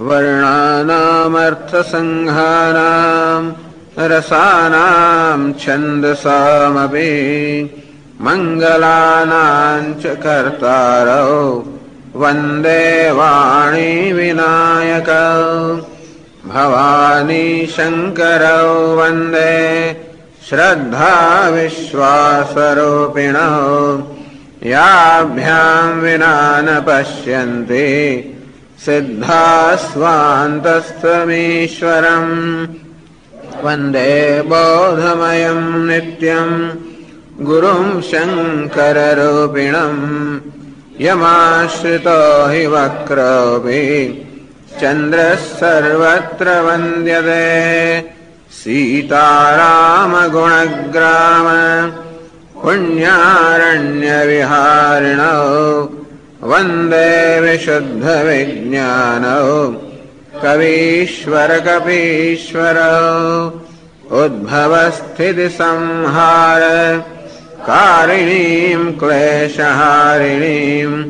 वर्णानामर्थसंहानां रसानां छन्दसामपि मङ्गलानां च कर्तारौ वन्दे वाणी विनायकौ भवानी शङ्करौ वन्दे श्रद्धा विश्वासरूपिणौ याभ्यां विना न पश्यन्ति सिद्धास्वान्तस्थमीश्वरम् वन्दे बोधमयं नित्यं गुरुं शङ्कररूपिणम् यमाश्रितो हि वक्रोऽपि चन्द्रः सर्वत्र वन्द्यते सीतारामगुणग्राम पुण्यारण्यविहारिणौ वन्दे विशुद्धविज्ञानौ कवीश्वरकपीश्वरौ उद्भवस्थितिसंहार कारिणीं क्लेशहारिणीं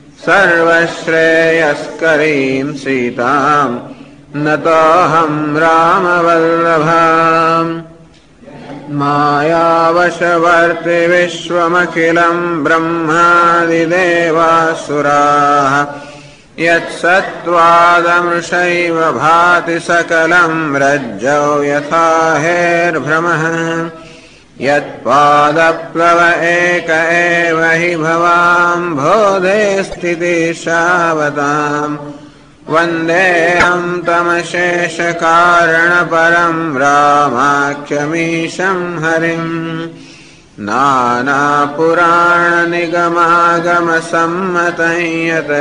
सर्वश्रेयस्करीं सीतां नतोऽहं रामवल्लभाम् मायावशवर्ति विश्वमखिलं ब्रह्मादिदेवासुराः यत्सत्त्वादमृषैव भाति सकलं रज्जौ यथा हेर्भ्रमः यत्पादप्लव एक एव हि भवाम्भोधे स्थितिशावताम् वन्देऽहं तमशेषकारणपरं रामाख्यमीशं हरिम् नानापुराणनिगमागमसम्मतं यत्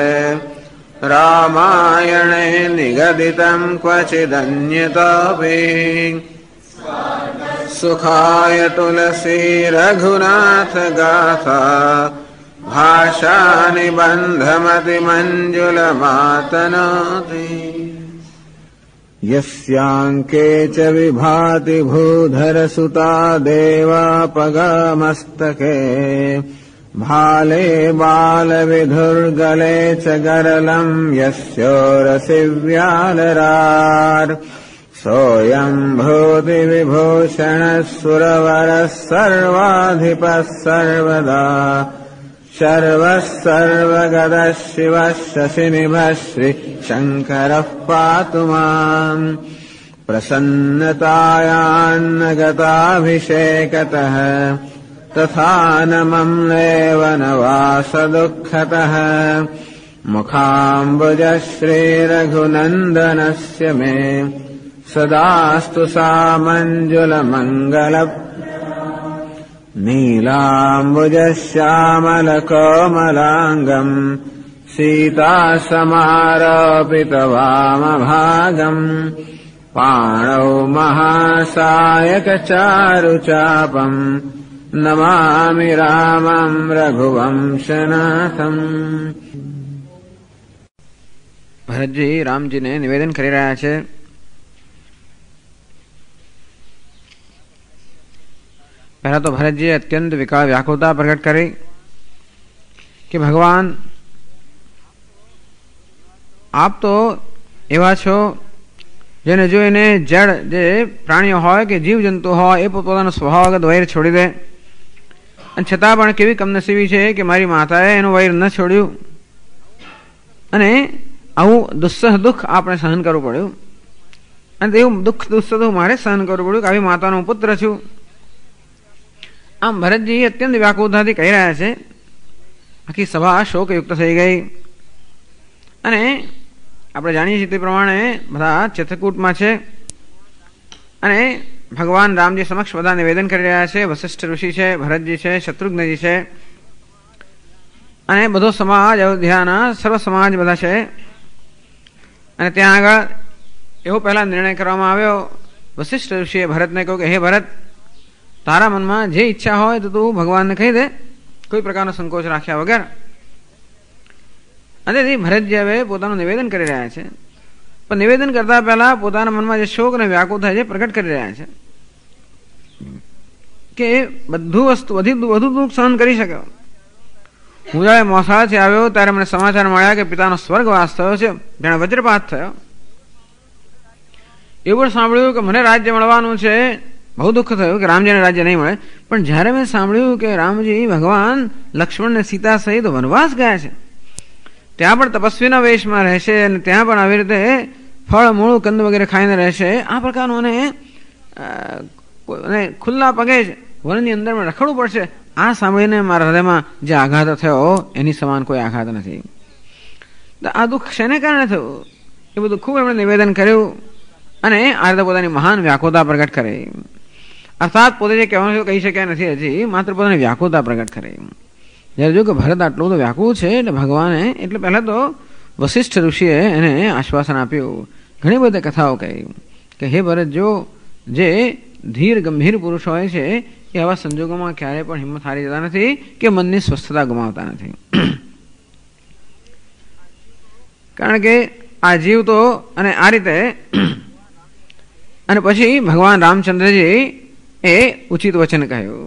रामायणे निगदितं क्वचिदन्यतोऽपि सुखाय तुलसी रघुनाथ गाथा भाषा निबन्धमतिमञ्जुलमातनोति यस्यांके च विभाति भूधरसुता देवापगामस्तके भाले बालविधुर्गले च गरलं यस्योरसि व्यालरार् सोऽयं भूतिविभूषणः सुरवरः सर्वाधिपः सर्वदा शर्वः सर्वगतः शिवः शशिनिभः श्रीशङ्करः पातु माम् प्रसन्नतायान्नगताभिषेकतः तथा न मम्लेव न वासदुःखतः मुखाम्बुजः श्रीरघुनन्दनस्य मे सदास्तु सामञ्जुलमङ्गल नीलाम्बुजश्यामलकोमलाङ्गम् सीतासमारोपितवामभागम् पाणौ महासायकचारुचापम् नमामि रामं रघुवंशनाथम्। ભરતજી રામજીને નિવેદન કરી રહ્યા છે. પહેલા તો ભરતજીએ અત્યંત વ્યાકુળતા પ્રગટ કરી કે ભગવાન આપ તો એવા છો જેને જોઈને જળ જે પ્રાણીઓ હોય કે જીવજંતુ હોય એ પોતાનો સ્વભાવગત વૈર છોડી દે, અને છતાં પણ કેવી કમનસીબી છે કે મારી માતાએ એનું વૈર ન છોડ્યું અને આવું દુઃખ આપણે સહન કરવું પડ્યું, અને એવું દુઃખ મારે સહન કરવું પડ્યું કે આવી માતાનો પુત્ર છું. આમ ભરતજી અત્યંત વ્યાકુળતાથી કહી રહ્યા છે. આખી સભા શોકયુક્ત થઈ ગઈ અને આપણે જાણીએ છીએ તે પ્રમાણે બધા ચિત્રકૂટમાં છે અને ભગવાન રામજી સમક્ષ બધા નિવેદન કરી રહ્યા છે. વશિષ્ઠ ઋષિ છે, ભરતજી છે, શત્રુઘ્નજી છે અને બધો સમાજ, અયોધ્યાના સર્વ સમાજ બધા છે. અને ત્યાં આગળ એવો પહેલા નિર્ણય કરવામાં આવ્યો. વશિષ્ઠ ઋષિએ ભરતને કહ્યું કે હે ભરત, તારા મનમાં જે ઈચ્છા હોય તો તું ભગવાનને કહી દે, કોઈ પ્રકારનો સંકોચ રાખ્યા વગર. અને તેથી ભરતજી હવે પોતાનું નિવેદન કરી રહ્યા છે, પણ નિવેદન કરતા પહેલા પોતાના મનમાં જે શોક અને વ્યાકુળ થાય છે પ્રગટ કરી રહ્યા છે કે બધું વસ્તુ વધુ દુઃખ સહન કરી શક્યો. હું જ્યારે મોસાળથી આવ્યો ત્યારે મને સમાચાર મળ્યા કે પિતાનો સ્વર્ગવાસ થયો છે, જાણે વજ્રપાત થયો. એવું સાંભળ્યું કે મને રાજ્ય મળવાનું છે, બહુ દુઃખ થયું કે રામજીને રાજ્ય નહીં મળે. પણ જ્યારે મેં સાંભળ્યું કે રામજી ભગવાન લક્ષ્મણ ને સીતા સહિત વનવાસ ગયા છે, ત્યાં પણ તપસ્વીના વેશમાં રહેશે અને ત્યાં પણ આવી રીતે ફળ મૂળ કંદ વગેરે ખાઈને રહેશે, આ પ્રકારનું અને ખુલ્લા પગે જ વનની અંદર રખડવું પડશે, આ સાંભળીને મારા હૃદયમાં જે આઘાત થયો એની સમાન કોઈ આઘાત નથી. આ દુઃખ શેને કારણે થયું એ બધું ખૂબ એમણે નિવેદન કર્યું અને આ રીતે પોતાની મહાન વ્યાકુળતા પ્રગટ કરી. અર્થાત પોતે જે કહેવાનું કહી શક્યા નથી હજી, માત્ર પોતાની વ્યાકુળતા પ્રગટ કરી. જ્યારે જો કે ભરત આટલું બધું વ્યાકુળ છે એટલે ભગવાને, એટલે પહેલાં તો વશિષ્ઠ ઋષિએ એને આશ્વાસન આપ્યું, ઘણી બધી કથાઓ કહી કે હે ભરત, જો જે ધીર ગંભીર પુરુષ હોય છે એ આવા સંજોગોમાં ક્યારેય પણ હિંમત હારી જતા નથી કે મનની સ્વસ્થતા ગુમાવતા નથી. કારણ કે આ જીવ તો અને આ રીતે અને પછી ભગવાન રામચંદ્રજી એ ઉચિત વચન કહ્યું.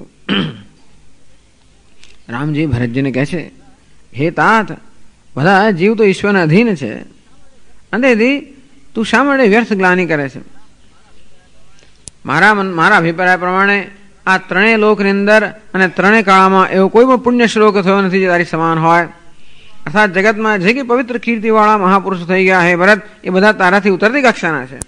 રામજી ભરતજીને કહે છે, હે તાત, બધા જીવ તો ઈશ્વરના અધીન છે, અંતેથી તું શા માટે વ્યર્થ ગ્લાની કરે છે? મારા અભિપ્રાય પ્રમાણે આ ત્રણેય લોકની અંદર અને ત્રણેય કાળમાં એવો કોઈ પણ પુણ્ય શ્લોક થયો નથી જે તારી સમાન હોય. અર્થાત જગતમાં જે કંઈ પવિત્ર કીર્તિવાળા મહાપુરુષો થઈ ગયા હે ભરત, એ બધા તારાથી ઉતરતી કક્ષાના છે.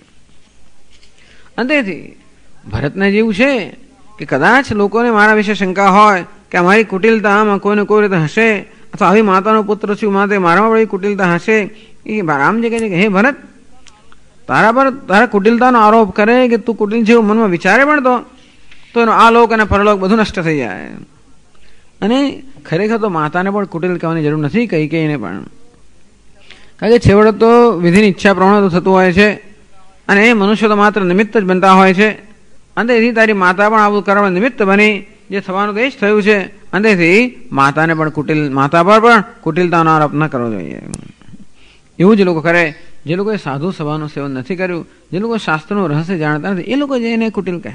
અંતેથી ભરતને જેવું છે કે કદાચ લોકોને મારા વિશે શંકા હોય કે અમારી કુટિલતા આમાં કોઈને કોઈ રીતે હશે, અથવા આવી માતાનો પુત્ર છું માટે મારામાં બધી કુટિલતા હશે, એ રામજી કહે છે કે હે ભરત, તારા પર તારા કુટિલતાનો આરોપ કરે કે તું કુટિલ જેવું મનમાં વિચારે પણ તો એનો આ લોક અને પરલોક બધું નષ્ટ થઈ જાય. અને ખરેખર તો માતાને પણ કુટિલ કહેવાની જરૂર નથી, કઈને પણ. કારણ કે છેવટે તો વિધિની ઈચ્છા પ્રમાણે તો થતું હોય છે અને એ મનુષ્ય તો માત્ર નિમિત્ત જ બનતા હોય છે. અંતેથી તારી માતા પણ આવું કરવા નિમિત્ત બની, જે થવાનું તે જ થયું છે. અંતેથી માતાને પણ માતા પર પણ કુટિલતાનો આરોપ ન કરવો જોઈએ. એવું જ લોકો કરે જે લોકોએ સાધુ સભાનું સેવન નથી કર્યું, જે લોકો શાસ્ત્રનું રહસ્ય જાણતા નથી, એ લોકો જેને કુટિલ કહે.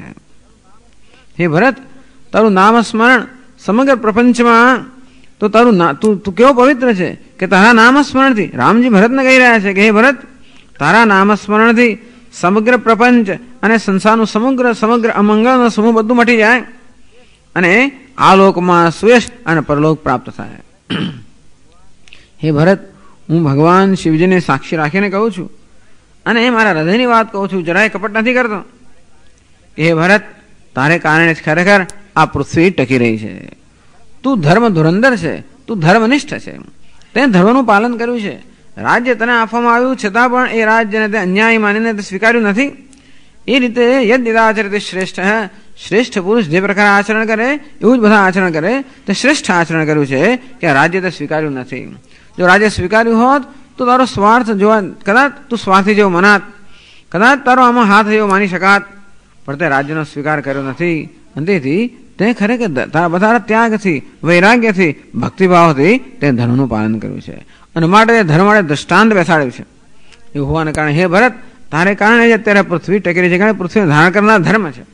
હે ભરત, તારું નામ સ્મરણ સમગ્ર પ્રપંચમાં તો તું કેવો પવિત્ર છે કે તારા નામ સ્મરણથી, રામજી ભરતને કહી રહ્યા છે કે હે ભરત, તારા નામ સ્મરણથી સમગ્ર પ્રપંચ અને સંસારનું સમગ્ર અમંગળનો સમૂહ બધું મટી જાય અને આ લોકમાં સુયશ અને પરલોક પ્રાપ્ત થાય. હે ભરત, હું ભગવાન શિવજીને સાક્ષી રાખીને કહું છું અને મારા હૃદયની વાત કહું છું, જરાય કપટ નથી કરતો. હે ભરત, તારે કારણે જ ખરેખર આ પૃથ્વી ટકી રહી છે. તું ધર્મ ધુરંધર છે, તું ધર્મનિષ્ઠ છે, તે ધર્મનું પાલન કર્યું છે. રાજ્ય તને આપવામાં આવ્યું છતાં પણ એ રાજ્યને તે અન્યાય માનીને તે સ્વીકાર્યું નથી. એ રીતે યદ્યદાચરતે શ્રેષ્ઠ, શ્રેષ્ઠ પુરુષ જે પ્રકારે આચરણ કરે એવું જ બધા આચરણ કરે, તે શ્રેષ્ઠ આચરણ કર્યું છે કે આ રાજ્ય તે સ્વીકાર્યું નથી. જો રાજ્ય સ્વીકાર્યું હોત તો તારો સ્વાર્થ જોવા, કદાચ તું સ્વાર્થી જેવો મનાત, કદાચ તારો આમાં હાથ જેવો માની શકાત, પણ તે રાજ્યનો સ્વીકાર કર્યો નથી. અંતેથી તે ખરેખર બધા ત્યાગથી, વૈરાગ્યથી, ભક્તિભાવથી તે ધર્મનું પાલન કર્યું છે અને માટે ધર્મ માટે દ્રષ્ટાંત બેસાડ્યું છે. એવું હોવાને કારણે હે ભરત, તારે કારણે જ અત્યારે પૃથ્વી ટકી રહી છે, કારણ કે પૃથ્વીને ધારણ કરનાર ધર્મ છે.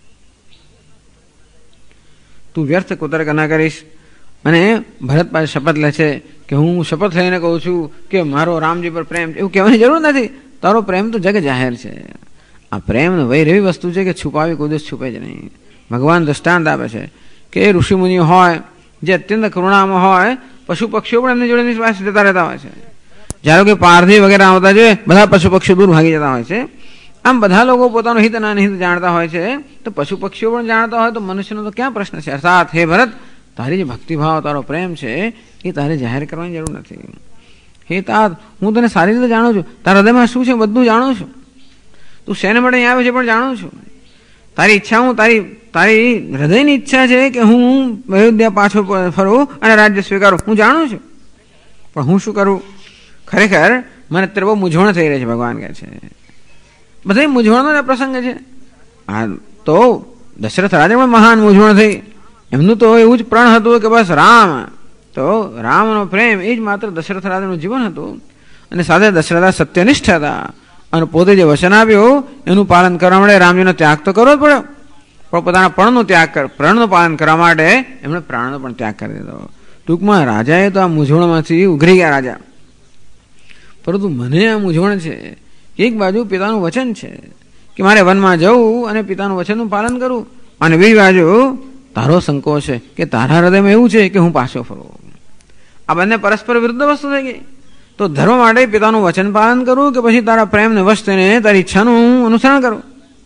તું વ્યર્થ કુતર્ક ના કરીશ. અને ભરત પાસે શપથ લે છે કે હું શપથ લઈને કહું છું કે મારો રામજી પર પ્રેમ છે. એવું કહેવાની જરૂર નથી, તારો પ્રેમ તો જગ જાહેર છે. આ પ્રેમ વૈર એવી વસ્તુ છે કે છુપાવી કોઈ દિવસ છુપે જ નહીં. ભગવાન દ્રષ્ટાંત આપે છે કે એ ઋષિમુનિઓ હોય જે અત્યંત કરુણામાં હોય, પશુ પક્ષીઓ પણ એમની જોડે પાસે જતા રહેતા હોય છે. જ્યારે કે પારધી વગેરે આવતા જોઈએ બધા પશુ પક્ષીઓ દૂર ભાગી જતા હોય છે. આમ બધા લોકો પોતાનું હિત અને અનહિત જાણતા હોય છે, તો પશુ પક્ષીઓ પણ જાણતા હોય તો મનુષ્યનો તો ક્યાં પ્રશ્ન છે. અર્થાત હે ભરત, તારી જે ભક્તિભાવ, તારો પ્રેમ છે એ તારે જાહેર કરવાની જરૂર નથી. હે તાત, હું તને સારી રીતે જાણું છું, તારા હૃદયમાં શું છે બધું જાણું છું, તું શેને માટે અહીં આવે છે પણ જાણું છું. તારી ઈચ્છા, હું તારી હૃદયની ઈચ્છા છે કે હું અયોધ્યા પાછો ફરું અને રાજ્ય સ્વીકારું, હું જાણું છું. પણ હું શું કરું? ખરેખર મને અત્યારે બહુ મૂંઝવણ થઈ રહી છે. ભગવાન કહે છે બધા મૂંઝવણનો જ પ્રસંગ છે. આ તો દશરથ રાજા પણ મહાન મૂંઝવણ થઈ. એમનું તો એવું જ પ્રણ હતું કે બસ રામ, તો રામનો પ્રેમ એ જ માત્ર દશરથ રાજાનું જીવન હતું. અને સાથે દશરથ સત્યનિષ્ઠ હતા અને પોતે જે વચન આપ્યું એનું પાલન કરવા માટે રામજીનો ત્યાગ તો કરવો જ પડ્યો. પણ પોતાના પ્રણનું પાલન કરવા માટે એમણે પ્રાણનો પણ ત્યાગ કરી દીધો. ટૂંકમાં રાજાએ તો આ મૂંઝવણમાંથી ઉઘરી ગયા રાજા. પરંતુ મને આ મૂંઝવણ છે. એક બાજુ પિતાનું વચન છે કે મારે વનમાં જવું અને પિતાનું વચનનું પાલન કરવું, અને બીજી બાજુ તારો સંકોચ છે કે તારા હૃદયમાં એવું છે કે હું પાછો ફરું. આ બંને પરસ્પર વિરુદ્ધ વસ્તુ થઈ ગઈ. તો ધર્મ માટે પિતાનું વચન પાલન કરવું કે પછી તારા પ્રેમને વશ થઈને તારી ઈચ્છાનું અનુસરણ કરવું.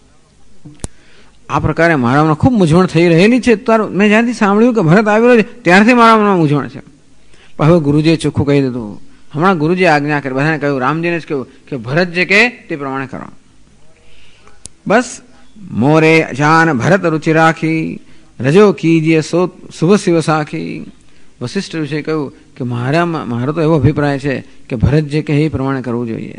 આ પ્રકારે મારામાં ખૂબ મૂંઝવણ થઈ રહેલી છે. મેં જ્યાંથી સાંભળ્યું કે ભરત આવેલો છે ત્યારથી મારામાં મૂંઝવણ છે. પણ હવે ગુરુજીએ ચોખ્ખું કહી દીધું. હમણાં ગુરુજીએ આજ્ઞા કરી, બધાને કહ્યું, રામજીને જ કહ્યું કે ભરત જે કહે તે પ્રમાણે કરો. બસ મોરે જાન ભરત રુચિ રાખી, રજો કીજીએ શુભ શિવ સાખી. વશિષ્ઠ ઋષિએ કહ્યું કે મારો તો એવો અભિપ્રાય છે કે ભરત જે કહે એ પ્રમાણે કરવું જોઈએ.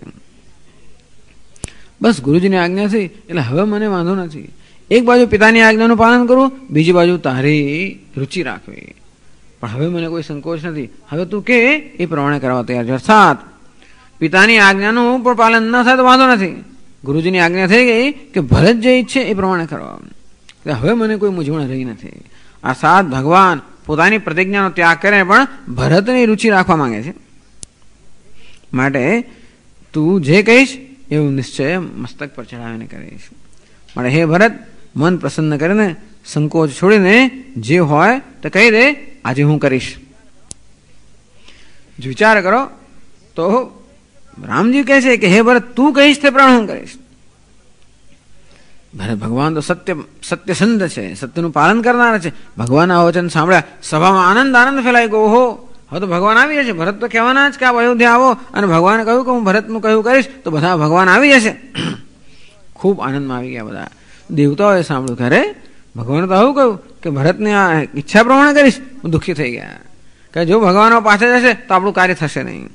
બસ ગુરુજીની આજ્ઞા છે એટલે હવે મને વાંધો નથી. એક બાજુ પિતાની આજ્ઞાનું પાલન કરવું, બીજી બાજુ તારી રુચિ રાખવી. પણ હવે મને કોઈ સંકોચ નથી. હવે તું કે એ પ્રમાણે કરવા તૈયાર છે. અર્થાત પિતાની આજ્ઞાનું પણ પાલન ન થાય તો વાંધો નથી. ગુરુજીની આજ્ઞા થઈ ગઈ કે ભરત જે ઈચ્છે એ પ્રમાણે કરવા. હવે મને કોઈ મૂંઝવણ રહી નથી. આ સાત ભગવાન પોતાની પ્રતિજ્ઞાનો ત્યાગ કરીને પણ ભરતની રુચિ રાખવા માંગે છે. માટે તું જે કહીશ એવું નિશ્ચય મસ્તક પર ચડાવીને કરીશ. માટે હે ભરત, મન પ્રસન્ન કરીને સંકોચ છોડીને જે હોય તો કહી દે, આજે હું કરીશ. જો વિચાર કરો તો રામજી કહે છે કે હે ભરત, તું કહીશ તે પ્રમાણે હું કરીશ. ભરત ભગવાન તો સત્યસંધ છે, સત્યનું પાલન કરનાર છે. ભગવાનના વચન સાંભળ્યા, સભામાં આનંદ ફેલાઈ ગયો. ઓહો, હવે તો ભગવાન આવી જશે. ભરત તો કહેવાના જ કે આપ અયોધ્યા આવો, અને ભગવાને કહ્યું કે હું ભરતનું કહ્યું કરીશ તો બધા ભગવાન આવી જશે. ખૂબ આનંદમાં આવી ગયા બધા. દેવતાઓએ સાંભળ્યું કે અરે ભગવાને તો આવું કહ્યું કે ભરતની આ ઈચ્છા પ્રમાણે કરીશ. દુઃખી થઈ ગયા કે જો ભગવાન પાછળ જશે તો આપણું કાર્ય થશે નહીં.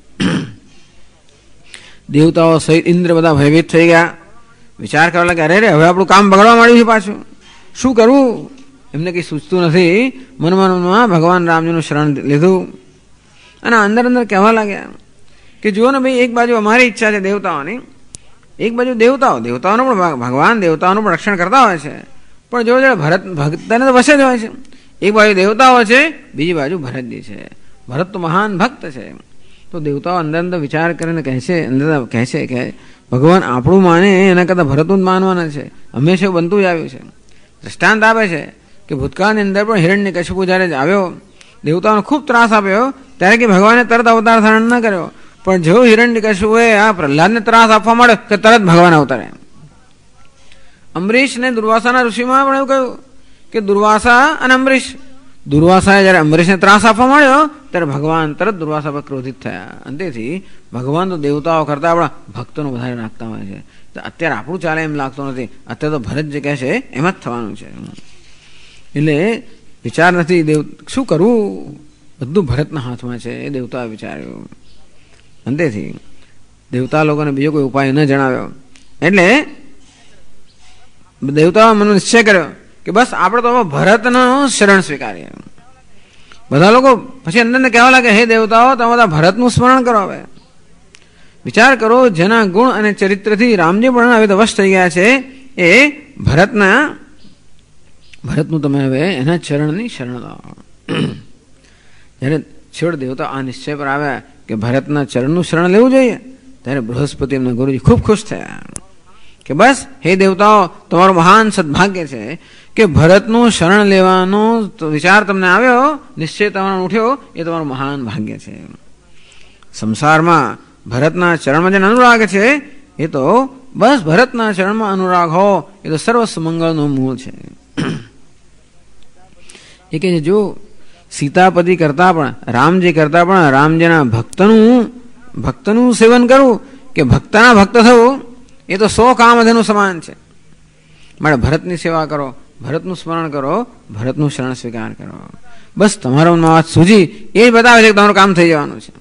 દેવતાઓ સહિત ઇન્દ્ર બધા ભયભીત થઈ ગયા. વિચાર કરવા લાગે, અરે હવે આપણું કામ બગડવા માંડ્યું છે પાછું, શું કરવું? એમને કંઈ સૂચતું નથી. મનમાં ભગવાન રામજીનું શરણ લીધું અને અંદર કહેવા લાગ્યા કે જુઓ ને ભાઈ, એક બાજુ અમારી ઈચ્છા છે દેવતાઓની, એક બાજુ દેવતાઓનું પણ ભગવાન દેવતાઓનું પણ રક્ષણ કરતા હોય છે. પણ જો ભરત ભક્તને તો વસે જ હોય છે. એક બાજુ દેવતાઓ છે, બીજી બાજુ ભરતજી છે. ભરત તો મહાન ભક્ત છે. તો દેવતાઓ અંદર વિચાર કરીને કહે છે કે ભગવાન આપણું માને એના કરતાં ભરતનું જ માનવાના છે. હંમેશા બનતું જ આવ્યું છે. દ્રષ્ટાંત આપે છે કે ભૂતકાળની અંદર પણ હિરણ્યકશિપુ જ્યારે આવ્યો, દેવતાઓને ખૂબ ત્રાસ આપ્યો, ત્યારે કે ભગવાને તરત અવતાર ધારણ ન કર્યો. પણ જો હિરણ્યકશિપુએ આ પ્રહલાદને ત્રાસ આપવા માંડ્યો કે તરત ભગવાન અવતારે. અંબરીશ ને દુર્વાસાના ઋષિમાં પણ એવું કહ્યું કે દુર્વાસા અને અંબરીશ, દુર્વાસાએ જ્યારે અંબરીશને ત્રાસ આપવા માંડ્યો ત્યારે ભગવાન તરત દુર્વાસા પર ક્રોધિત થયા. અંતેથી ભગવાન તો દેવતાઓ કરતા આપણા ભક્તોનું વધારે રાખતા હોય છે. અત્યારે આપણું ચાલે એમ લાગતું નથી. અત્યારે તો ભરત જે કહે છે એમ જ થવાનું છે. એટલે વિચાર નથી શું કરવું, બધું ભરતના હાથમાં છે. એ દેવતાએ વિચાર્યું. અંતેથી દેવતા લોકોને બીજો કોઈ ઉપાય ન જણાવ્યો. એટલે દેવતાઓ મને નિશ્ચય કર્યો કે બસ આપણે તો ભરતનો શરણ સ્વીકારીએ. બધા લોકો પછી અંદર કહેવા લાગે, હે દેવતાઓ, તમે બધા ભરતનું સ્મરણ કરો. હવે વિચાર કરો, જેના ગુણ અને ચરિત્રથી રામજી પણ હવે વશ થઈ ગયા છે, એ ભરતનું તમે હવે એના ચરણની શરણ લો. જ્યારે છેવટ દેવતા આ નિશ્ચય પર આવ્યા કે ભરતના ચરણનું શરણ લેવું જોઈએ, ત્યારે બૃહસ્પતિ એમના ગુરુજી ખૂબ ખુશ થયા કે બસ હે દેવતાઓ, તમારું મહાન સદભાગ્ય છે કે ભરતનું શરણ લેવાનો વિચાર તમને આવ્યો, નિશ્ચય તમારો ઉઠ્યો, એ તમારું મહાન ભાગ્ય છે. સંસારમાં ભરતના ચરણમાં જેને અનુરાગ છે એ તો બસ ભરતના ચરણમાં અનુરાગ હો, એ તો સર્વ સુમંગળનું મૂળ છે. એ કહે છે જો સીતાપતિ કરતા પણ રામજી કરતા પણ રામજીના ભક્તનું સેવન કરવું કે ભક્તના ભક્ત થવું, એ તો 100 કામધેનું સમાન છે. માટે ભરતની સેવા કરો, ભરતનું સ્મરણ કરો, ભરતનું શરણ સ્વીકાર કરો. બસ તમારા મનમાં વાત સૂજી એ જ બતાવે છે કે તમારું કામ થઈ જવાનું છે.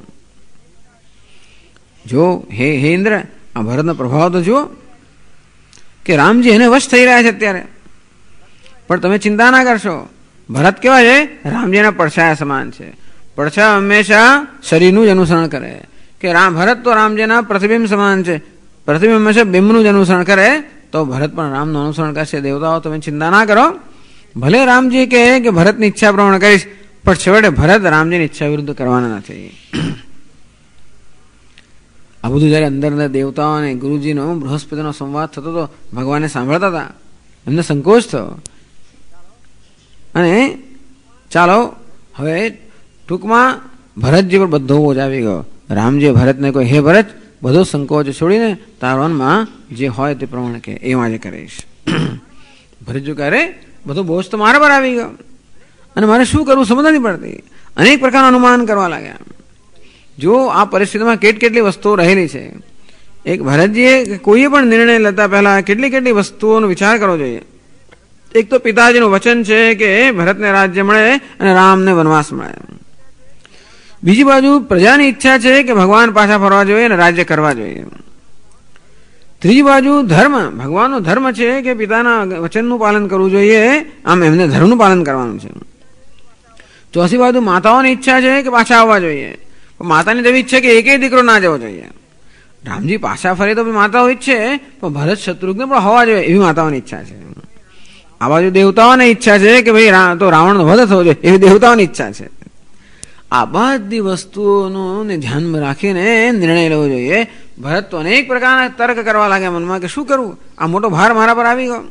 જો હે ઇન્દ્ર, આ ભરતનો પ્રભાવ તો જુઓ કે રામજી એને વશ થઈ રહ્યા છે અત્યારે. પણ તમે ચિંતા ના કરશો. ભરત કેવા છે? રામજીના પડછાયા સમાન છે. પડછાયા હંમેશા શરીરનું જ અનુસરણ કરે કે ભરત તો રામજીના પ્રતિબિંબ સમાન છે. પ્રતિબિંબ હંમેશા બિંબનું જ અનુસરણ કરે, તો ભરત પણ રામનું અનુસરણ કરશે. દેવતાઓ તમે ચિંતા ના કરો. ભલે રામજી કહે કે ભરતની ઈચ્છા પ્રમાણે કરીશ, પણ છેવટે ભરત રામજીની ઈચ્છા વિરુદ્ધ કરવાના નથી. આ બધું જ્યારે અંદર દેવતાઓ અને ગુરુજીનો બૃહસ્પતિનો સંવાદ થતો હતો, ભગવાને સાંભળતા હતા, એમને સંકોચ થયો. અને ચાલો હવે ટૂંકમાં ભરતજી પર બધો બોજ આવી ગયો. રામજી ભરતને કોઈ, હે ભરત, બધો સંકોચ છોડીને તારા મનમાં જે હોય તે પ્રમાણે કે એ આજે કરીશ. ભરતજી કહે, બધો બોજ તો મારા પર આવી ગયો અને મારે શું કરવું સમજ નથી પડતી. અનેક પ્રકારનું અનુમાન કરવા લાગ્યા. જો આ પરિસ્થિતિમાં કેટલી વસ્તુઓ રહેલી છે. એક ભરતજીએ કોઈ પણ નિર્ણય લેતા પહેલા કેટલી વસ્તુઓનો વિચાર કરવો જોઈએ. એક તો પિતાજીનું વચન છે કે ભરતને રાજ્ય મળે અને રામને વનવાસ મળે. બીજી બાજુ પ્રજાની ઈચ્છા છે કે ભગવાન પાછા ફરવા જોઈએ અને રાજ્ય કરવા જોઈએ. ત્રીજી બાજુ ધર્મ, ભગવાનનો ધર્મ છે કે પિતાના વચનનું પાલન કરવું જોઈએ, આમ એમને ધર્મનું પાલન કરવાનું છે. ચોથી બાજુ માતાઓની ઈચ્છા છે કે પાછા આવવા જોઈએ. માતાની એવી ઈચ્છા કે એકેય દીકરો ના જવો જોઈએ. રામજી પાછા ફરે તો માતાઓ ઈચ્છે, પણ ભરત શત્રુઘ્ન પણ હોવા જોઈએ એવી માતાઓની ઈચ્છા છે. આ બાજુ દેવતાઓની ઈચ્છા છે કે ભાઈ તો રાવણનો વધ થવો જોઈએ એવી દેવતાઓની ઈચ્છા છે. આ બધી વસ્તુઓનો ધ્યાનમાં રાખીને નિર્ણય લેવો જોઈએ. ભરત તો અનેક પ્રકારના તર્ક કરવા લાગ્યા મનમાં કે શું કરવું, આ મોટો ભાર મારા પર આવી ગયો.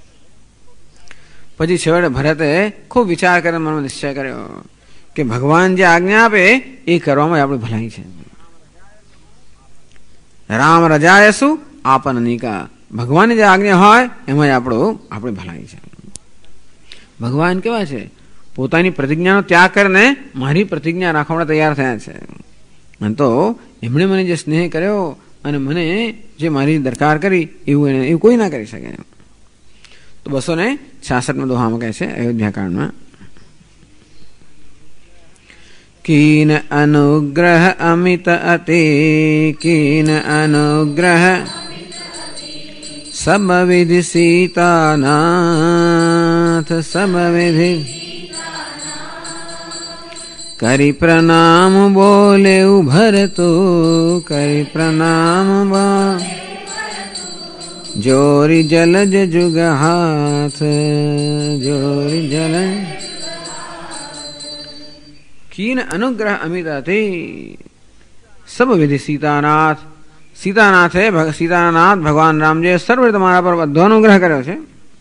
પછી છેવટે ભરતે ખૂબ વિચાર કરીને મનમાં નિશ્ચય કર્યો કે ભગવાન જે આજ્ઞા આપે એ કરવામાં આપણી ભલાઈ છે. રામ રજાય શું આપન નિકા, ભગવાનની જે આજ્ઞા હોય એમાં આપણી ભલાઈ છે. ભગવાન કેવા છે, પોતાની પ્રતિજ્ઞાનો ત્યાગ કરીને મારી પ્રતિજ્ઞા રાખવા માટે તૈયાર થયા છે. અને તો એમણે મને જે સ્નેહ કર્યો અને મને જે મારી દરકાર કરી એવું કોઈ ના કરી શકે. તો 266 દોહામાં કહે છે અયોધ્યાકાંડમાં, કીન અનુગ્રહ અમિત અતિ, કીન અનુગ્રહ સબ વિધિ સીતાનાથ, સબ વિધિ કરી પ્રણામ બોલે ભરતો, કરી પ્રણામ જોરી જલજ જુગ હાથ, જોરી જલ કીન અનુગ્રહ અમિતાથી સબ વિધિ સીતાનાથ. સીતાનાથ ભગવાન રામજીએ સર્વ રીતે મારા પર બધો અનુગ્રહ કર્યો છે.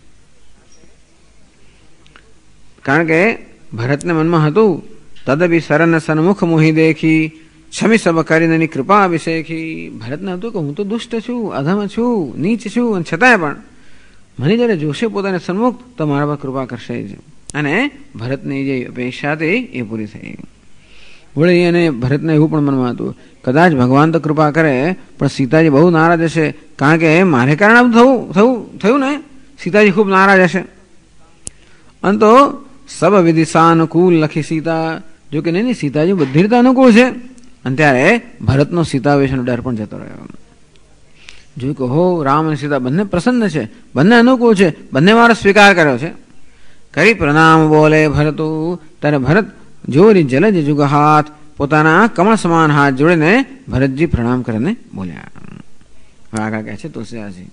કારણ કે ભરતને મનમાં હતું, તદપી સરન સન્મુખ મોહી દેખી, છમી સબ કરીને કૃપા અભિષેખી. ભરતને હતું કે હું તો દુષ્ટ છું, અધમ છું, નીચ છું, અને છતાંય પણ મને જયારે જોશે પોતાને સન્મુખ તો મારા પર કૃપા કરશે જ. અને ભરતની જે અપેક્ષા હતી એ પૂરી થઈ. વળી અને ભરતને એવું પણ મનમાં હતું, કદાચ ભગવાન તો કૃપા કરે પણ સીતાજી બહુ નારાજ હશે, કારણ કે મારે કારણે થયું ને, સીતાજી ખૂબ નારાજ હશે. અને તો સબ વિદિશાનુકૂળ લખી સીતા, જો કે નહીં સીતાજી બધી રીતે અનુકૂળ છે. અને ત્યારે ભરતનો સીતા વિશેનો ડર પણ જતો રહ્યો. જોયું કે હો, રામ અને સીતા બંને પ્રસન્ન છે, બંને અનુકૂળ છે, બંને મારો સ્વીકાર કર્યો છે. કરી પ્રણામ બોલે ભરતું, ત્યારે ભરત જોરી જલજ જુગ હાથ, પોતાના કમળ સમાન હાથ જોડીને ભરતજી પ્રણામ કરીને બોલ્યા. આગળ કહે છે તુલસીદાસજી,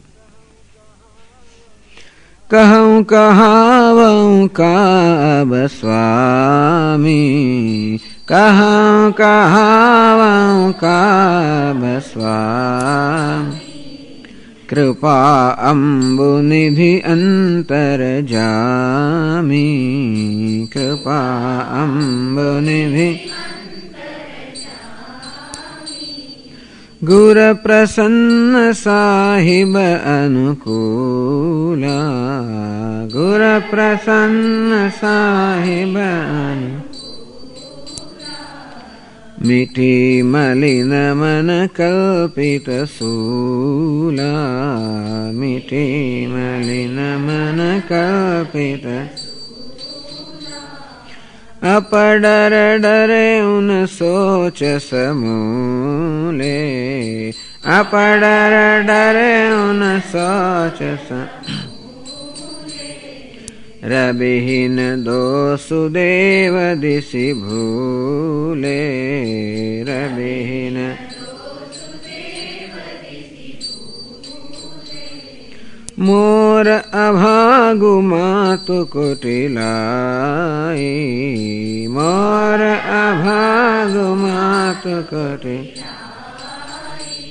કહું કહાવું કાબ સ્વામી, કહું કહાવું કાબ સ્વામી, કૃપા અંબુ નિધિ અંતર જામી, કૃપા અંબુ નિધિ ગુર પ્રસન્ન સાહિબ અનુકૂલા, ગુર પ્રસન્ન સાહિબ મીઠી મલિન મન કલ્પિત સૂલા, મીઠી મલિન મન કલ્પિત अपडर डरे उन सोच समूले, अपडर डरे उन सोच रबिहीन दोसुदेव दिशि भूले, रबिहीन मोर अभागु मातु कुटिलाई, मोर अभागु मातु कुटिलाई,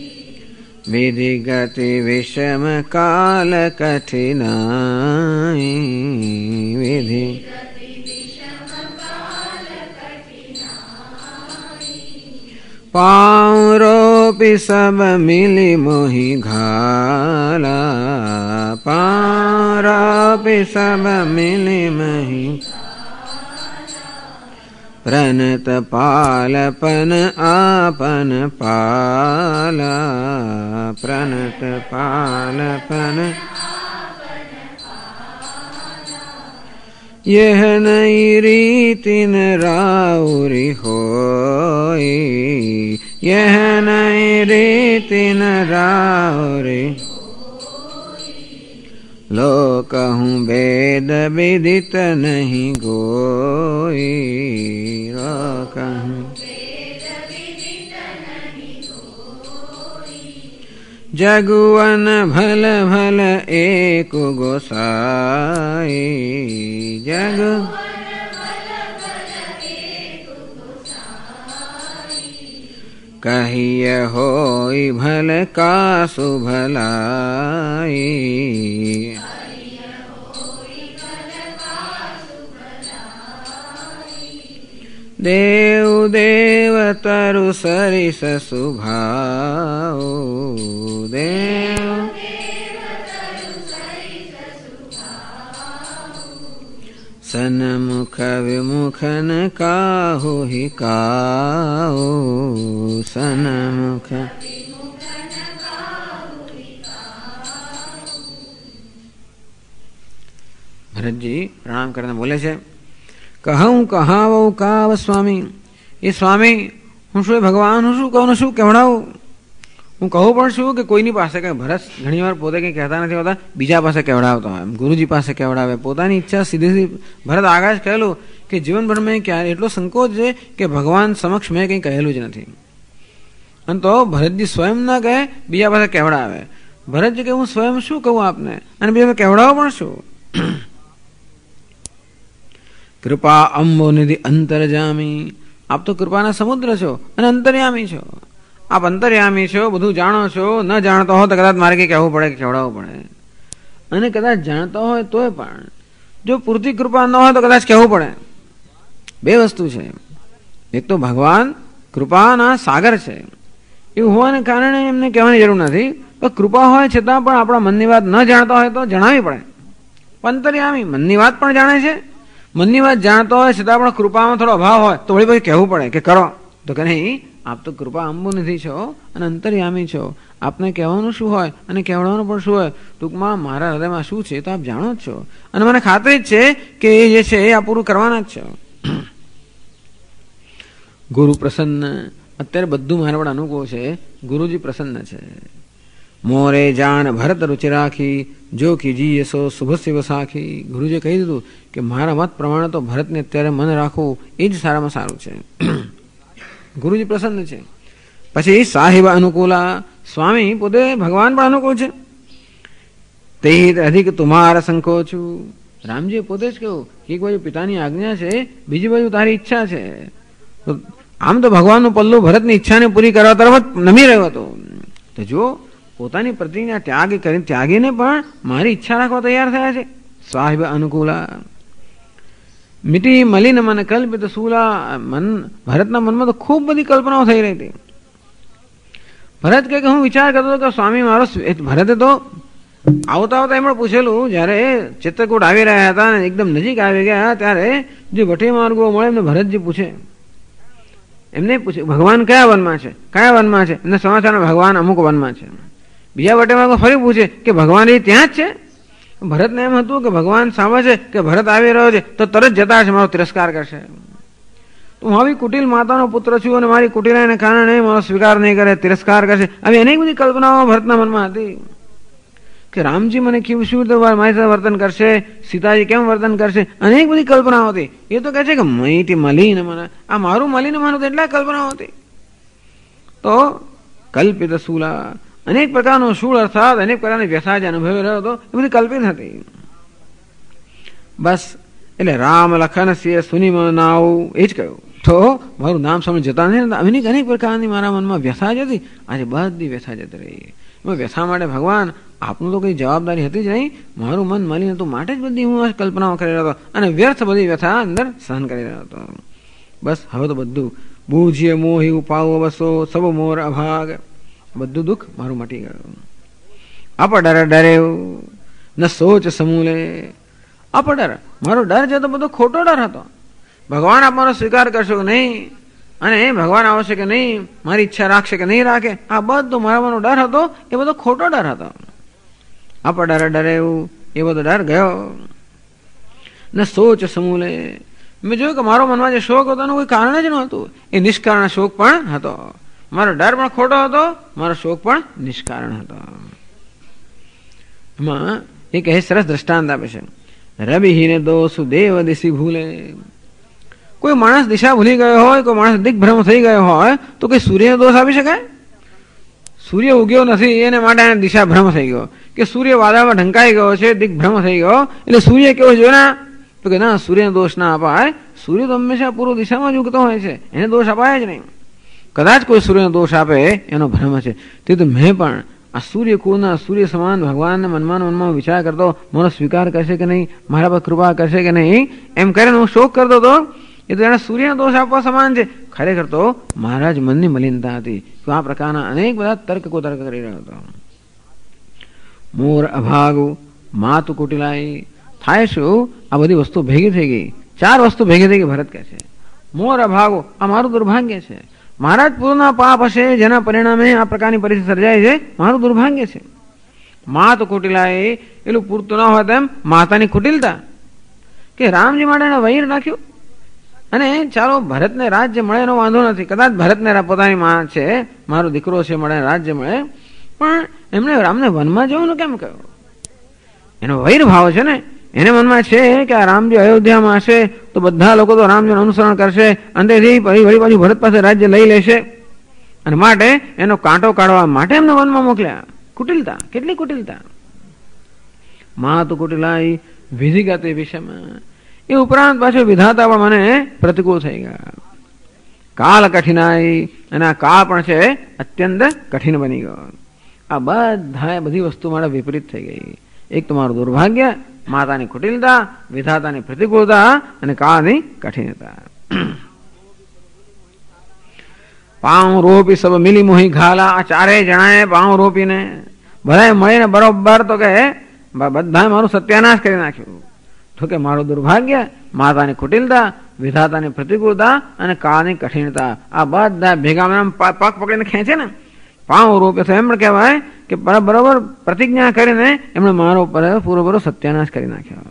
विधि गति विषम काल कठिनाई विधि पाँवरोपि सब मिली मोहि घाला पाँवरोपि सब मिली मोहि प्रणत पालपन आपन पाला प्रणत पालपन यह नई रीति न राउरी होई यह नई रीति न राउरी लोकहूँ वेद विदित नहीं गोई लोकहूँ जगुवन भल भल एक गोसाई जग कहिय होई भल कासु भलाई देव देव तरु सरिस सुभाओ देव सन्मुख विमुखन काहु ही काओ सन्मुख भरत जी प्रणाम करने बोले छे कहूँ कहावो काव स्वामी એ સ્વામી હું શું ભગવાન હું શું કહું શું કહેવડાવું હું કહું પણ છું કે કોઈની પાસે કંઈ ભરત ઘણી વાર પોતે કંઈ કહેતા નથી હોતા બીજા પાસે કહેવડાવતા હોય એમ ગુરુજી પાસે કહેવડાવે પોતાની ઈચ્છા સીધી સીધી ભરત આગળ જ કહેલું કે જીવનભર મેં ક્યારે એટલો સંકોચ છે કે ભગવાન સમક્ષ મેં કંઈ કહેલું જ નથી અને તો ભરતજી સ્વયં ના કહે બીજા પાસે કહેવડાવે ભરતજી કે હું સ્વયં શું કહું આપને અને બીજા કહેવડાવો પણ શું કૃપા અંબો નિધિ અંતરજામી આપ તો કૃપાના સમુદ્ર છો અને અંતર્યામી છો આપ અંતર્યામી છો બધું જાણો છો ન જાણતો હો તો કદાચ મારે કંઈ કહેવું પડે કે કહેવડાવવું પડે અને કદાચ જાણતો હોય તોય પણ જો પૂરતી કૃપા ન હોય તો કદાચ કહેવું પડે બે વસ્તુ છે એક તો ભગવાન કૃપાના સાગર છે એવું હોવાને કારણે એમને કહેવાની જરૂર નથી પણ કૃપા હોય છતાં પણ આપણા મનની વાત ન જાણતા હોય તો જણાવવી પડે અંતર્યામી મનની વાત પણ જાણે છે મનની વાત જાણતો હોય છતાં પણ કૃપામાં થોડો અભાવ હોય તો વળી પછી કહેવું પડે કે કરો તો કે નહીં આપ તો કૃપા અંબુનિધિ છો અને અંતર્યામી છો આપને કહેવાનું શું હોય અને કહેવડાવવાનું પણ શું હોય ટૂંકમાં મારા હૃદયમાં શું છે તો આપ જાણો જ છો અને મને ખાતરી જ છે કે એ જે છે એ આ પૂરું કરવાના જ છો ગુરુ પ્રસન્ન અત્યારે બધું મારા પણ અનુકૂળ છે ગુરુજી પ્રસન્ન છે મોરે જાણ ભરત રુચિ રાખી જો કીજીએ સો શુભ શિવ સાખી ગુરુજીએ કહી દીધું કે મારા મત પ્રમાણે તો ભરતને અત્યારે મન રાખવું એ જ સારામાં સારું છે ગુરુજી પ્રસન્ન છે પછી સાહિબ અનુકૂલા સ્વામી પોતે ભગવાન પણ અનુકૂળ છે તે અધિક તુમારા સંકોચું રામજી પોતે જ કહ્યું કે એક બાજુ પિતાની આજ્ઞા છે બીજી બાજુ તારી ઈચ્છા છે આમ તો ભગવાનનું પલ્લું ભરતની ઈચ્છાને પૂરી કરવા તરફ જ નમી રહ્યો હતો તો જો પોતાની પ્રતિજ્ઞા ત્યાગીને પણ મારી ઈચ્છા રાખવા તૈયાર થયા છે સાહિબ અનુકૂલા મીટી મલિન મન કલ્પિત સૂલા મન ભરતના મનમાં તો ખૂબ બધી કલ્પનાઓ થઈ રહી હતી ભરત કે હું વિચાર કરતો હતો કે સ્વામી મારો ભરતે તો આવતા આવતા એમણે પૂછેલું જ્યારે ચિત્રકૂટ આવી રહ્યા હતા અને એકદમ નજીક આવી ગયા ત્યારે જે વટી માર્ગો મળે એમને ભરતજી પૂછે એમને પૂછે ભગવાન કયા વનમાં છે એમને સમાચાર ભગવાન અમુક વનમાં છે બીજા વટે માર્ગો ફરી પૂછે કે ભગવાન એ ત્યાં જ છે ભરતને એમ હતું કે ભગવાન સામે છે કે ભરત આવી રહ્યો છે તો તરત જતા હશે મારો તિરસ્કાર કરશે તો હું આવી કુટિલ માતાનો પુત્ર છું અને મારી કુટિલાને કારણે મારો સ્વીકાર નહીં કરે તિરસ્કાર કરશે આવી અનેક બધી કલ્પનાઓ ભરતના મનમાં હતી કે રામજી મને કેવું શું મારી સાથે વર્તન કરશે સીતાજી કેમ વર્તન કરશે અનેક બધી કલ્પનાઓ હતી એ તો કહે છે કે મહીથી મળીને મને આ મારું મળીને માનું તો એટલા કલ્પનાઓ હતી તો કલ્પિત શૂલા અનેક પ્રકારનો શૂળ અર્થાત અનેક પ્રકારની વ્યથા જે અનુભવી રહ્યો હતો એ બધી કલ્પિત હતી બસ એટલે રામ લખન સિંહ સુની નાવું એ જ કહ્યું તો મારું નામ સમજ જતા નથી અનેક પ્રકારની મારા મનમાં વ્યથા જ હતી આજે બધી વ્યથા જતી રહી વ્યથા માટે ભગવાન આપનું તો કઈ જવાબદારી હતી જ નહીં, મારું મન મલિન હતું માટે જ બધી હું કલ્પનાઓ કરી રહ્યો હતો અને વ્યર્થ બધી વ્યથા અંદર સહન કરી રહ્યો હતો. બસ હવે તો બધું બૂજીએ મોહી ઉપાવો બસો સબ મોર અભાગ, બધું દુઃખ મારું મટી ગયું. અપડર ડરે ન સોચ સમૂલે, અપડર મારો ડર જે તો બધો ખોટો ડર હતો. ભગવાન આપ મારો સ્વીકાર કરશો કે નહીં અને ભગવાન આવશે કે નહીં, મારી ઈચ્છા રાખશે કે નહીં રાખે, આ બધો મારાનો ડર હતો એ બધો ખોટો ડર હતો. અપડર ડરે એ બધો ડર ગયો. ન સોચ સમૂલે, મેં જોયું કે મારો મનમાં જે શોક હતો એનું કોઈ કારણ જ નહોતું, એ નિષ્કારણ શોક પણ હતો. મારો ડર પણ ખોટો હતો, મારો શોક પણ નિષ્કારણ હતો. એમાં એક સરસ દ્રષ્ટાંત આપે છે. રવિહીને દોષ દેવ દિશી ભૂલે, કોઈ માણસ દિશા ભૂલી ગયો હોય, કોઈ માણસ દિગ્ભ્રમ થઈ ગયો હોય તો કઈ સૂર્યને દોષ આપી શકાય? સૂર્ય ઉગ્યો નથી એને માટે એને દિશા ભ્રમ થઈ ગયો, કે સૂર્ય વાદળમાં ઢંકાઈ ગયો છે, દિગ્ભ્રમ થઈ ગયો એટલે સૂર્ય કેવો છે ના, તો કે ના સૂર્યને દોષ ના અપાય. સૂર્ય તો હંમેશા પૂર્વ દિશામાં જ ઉગતો હોય છે, એને દોષ અપાય જ નહીં. કદાચ કોઈ સૂર્યનો દોષ આપે એનો ભ્રમ છે. તે તો મેં પણ આ સૂર્ય કુળના સૂર્ય સમાન ભગવાનને મનમાં વિચાર કરતો, મારો સ્વીકાર કરશે કે નહીં, મારા પર કૃપા કરશે કે નહીં, એમ કરીને હું શોક કરતો હતો. એ તો એને સૂર્યનો દોષ આપવા સમાન છે. ખરેખર તો મારા જ મનની મલિનતા હતી. તો આ પ્રકારના અનેક બધા તર્ક કરી રહ્યો હતો. મોર અભાગુ માતુ કુટિલાઈ, થાય શું આ બધી વસ્તુ ભેગી થઈ ગઈ, 4 વસ્તુ ભેગી થઈ ગઈ. ભરત કહે છે મોર અભાગુ, આ મારું દુર્ભાગ્ય છે. મારા જ પૂરના પાપ હશે જેના પરિણામે આ પ્રકારની પરિસ્થિતિ સર્જાય છે, મારું દુર્ભાગ્ય છે. માત કુટિલાઈ, એટલું પૂરતું ના હોય તેમ માતાની કુટિલતા, કે રામજી માટે એને વૈર નાખ્યું. અને ચાલો ભરતને રાજ્ય મળે એનો વાંધો નથી, કદાચ ભરતને પોતાની માં છે, મારો દીકરો છે, મળે રાજ્ય મળે, પણ એમણે રામને વનમાં જવાનું કેમ કહ્યું? એનો વૈર ભાવ છે ને, એને મનમાં છે કે આ રામજી અયોધ્યામાં હશે તો બધા લોકો તો રામજીનું અનુસરણ કરશે, અંતેથી વળી પાછું ભરત પાસે રાજ્ય લઈ લેશે, અને માટે એનો કાંટો કાઢવા માટે એમને વનમાં મોકલ્યા. કુટિલતા, કેટલી કુટિલતા! માતુ કુટિલાઈ વિધિગતે વિષમ, એ ઉપરાંત પાછો વિધાતા પણ મને પ્રતિકૂળ થઈ ગયા. કાલ કઠિનાઈ, અને આ કાળ પણ છે અત્યંત કઠિન બની ગયો. આ બધી વસ્તુ મારા વિપરીત થઈ ગઈ. એક તો મારું દુર્ભાગ્ય, માતાની કુટિલતા, વિધાતાની પ્રતિકૂળતા અને કાળની કઠિનતા. પાઉં રોપી સબ મિલી મોહી ઘાલા, આ 4 જણાએ પાઉં રોપીને બધાએ મળીને બરોબર તો કે બધાએ મારું સત્યાનાશ કરી નાખ્યું. તો કે મારું દુર્ભાગ્ય, માતાની કુટિલતા, વિધાતાની પ્રતિકૂળતા અને કાળની કઠિનતા, આ બધા ભેગા પગ પકડીને ખેંચે ને પાઉં રોપે તો એમ પણ કહેવાય કે બરોબર પ્રતિજ્ઞા કરીને એમણે મારો પૂરો સત્યાનાશ કરી નાખ્યો.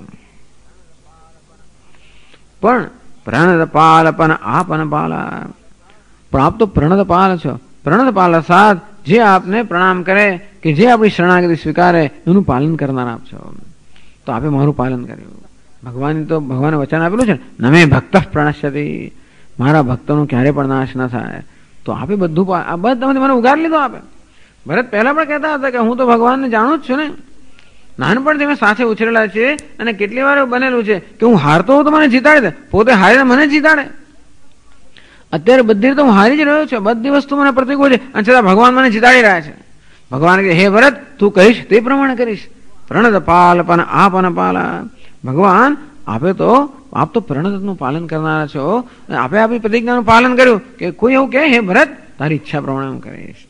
પણ પ્રણદ પાલ પણ આપન પાલા, પણ આપ તો પ્રણદ પાલ છો. પ્રણદ પાલ સાથ જે આપને પ્રણામ કરે કે જે આપણી શરણાગતિ સ્વીકારે એનું પાલન કરનાર આપ છો. તો આપે મારું પાલન કર્યું. ભગવાને વચન આપેલું છે નમે ભક્ત પ્રણશ્યતિ, મારા ભક્તોનું ક્યારે પણ નાશ ન થાય. તો આપે બધું આ બધામાંથી મને ઉગાર લીધો. આપે ભરત પહેલા પણ કહેતા હતા કે હું તો ભગવાનને જાણું જ છું ને, નાનપણથી અમે સાથે ઉછરેલા છીએ અને કેટલી વાર બનેલું છે કે હું હારતો હોઉં તો મને જીતાડે દે, પોતે હારીને મને જીતાડે. અત્યારે બધી રીતે હું હારી જ રહ્યો છું, બધી વસ્તુ મને પ્રતિકૂળ છે અને છતાં ભગવાન મને જીતાડી રહ્યા છે. ભગવાન કે હે ભરત તું કહીશ તે પ્રમાણે કરીશ. પ્રણદ પાલ પણ આપન પાલા, ભગવાન આપ તો પ્રણદનું પાલન કરનારા છો. આપે આપણી પ્રતિજ્ઞાનું પાલન કર્યું કે કોઈ એવું કહે હે ભરત તારી ઈચ્છા પ્રમાણે હું કરીશ.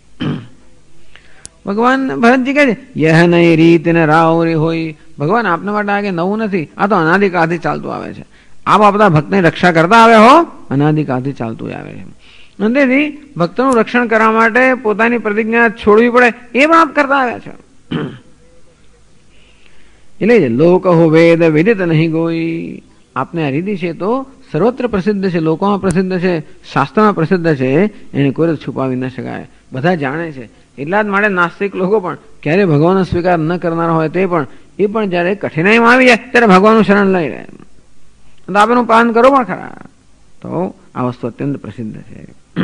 ભગવાન ભરતજી કહે છે યહ નહીં રીત ને રાવરી હોય, ભગવાન આપના માટે આગે નવું નથી, આ તો અનાદિકાળથી ચાલતું આવે છે. આપ આપણા ભક્તની રક્ષા કરતા આવ્યા હો, અનાદિકાળથી ચાલતું આવે છે. તેથી ભક્તનું રક્ષણ કરવા માટે પોતાની પ્રતિજ્ઞા છોડવી પડે એ પણ આપ કરતા આવ્યા છો. એટલે લોક હો વેદ વિદિત નહીં ગોઈ, આપને આ રીતિ છે તો સર્વત્ર પ્રસિદ્ધ છે, લોકોમાં પ્રસિદ્ધ છે, શાસ્ત્રમાં પ્રસિદ્ધ છે, એને કોઈ છુપાવી ન શકાય, બધા જાણે છે. એટલા જ માટે નાસ્તિક લોકો પણ ક્યારે ભગવાનનો સ્વીકાર ન કરનારા હોય તે પણ એ પણ જયારે કઠિનાઈમાં આવી જાય ત્યારે ભગવાનનું શરણ લઈ રહે. તો આપેનું પાલન કરો પણ ખરા. તો આ વસ્તુ અત્યંત પ્રસિદ્ધ છે.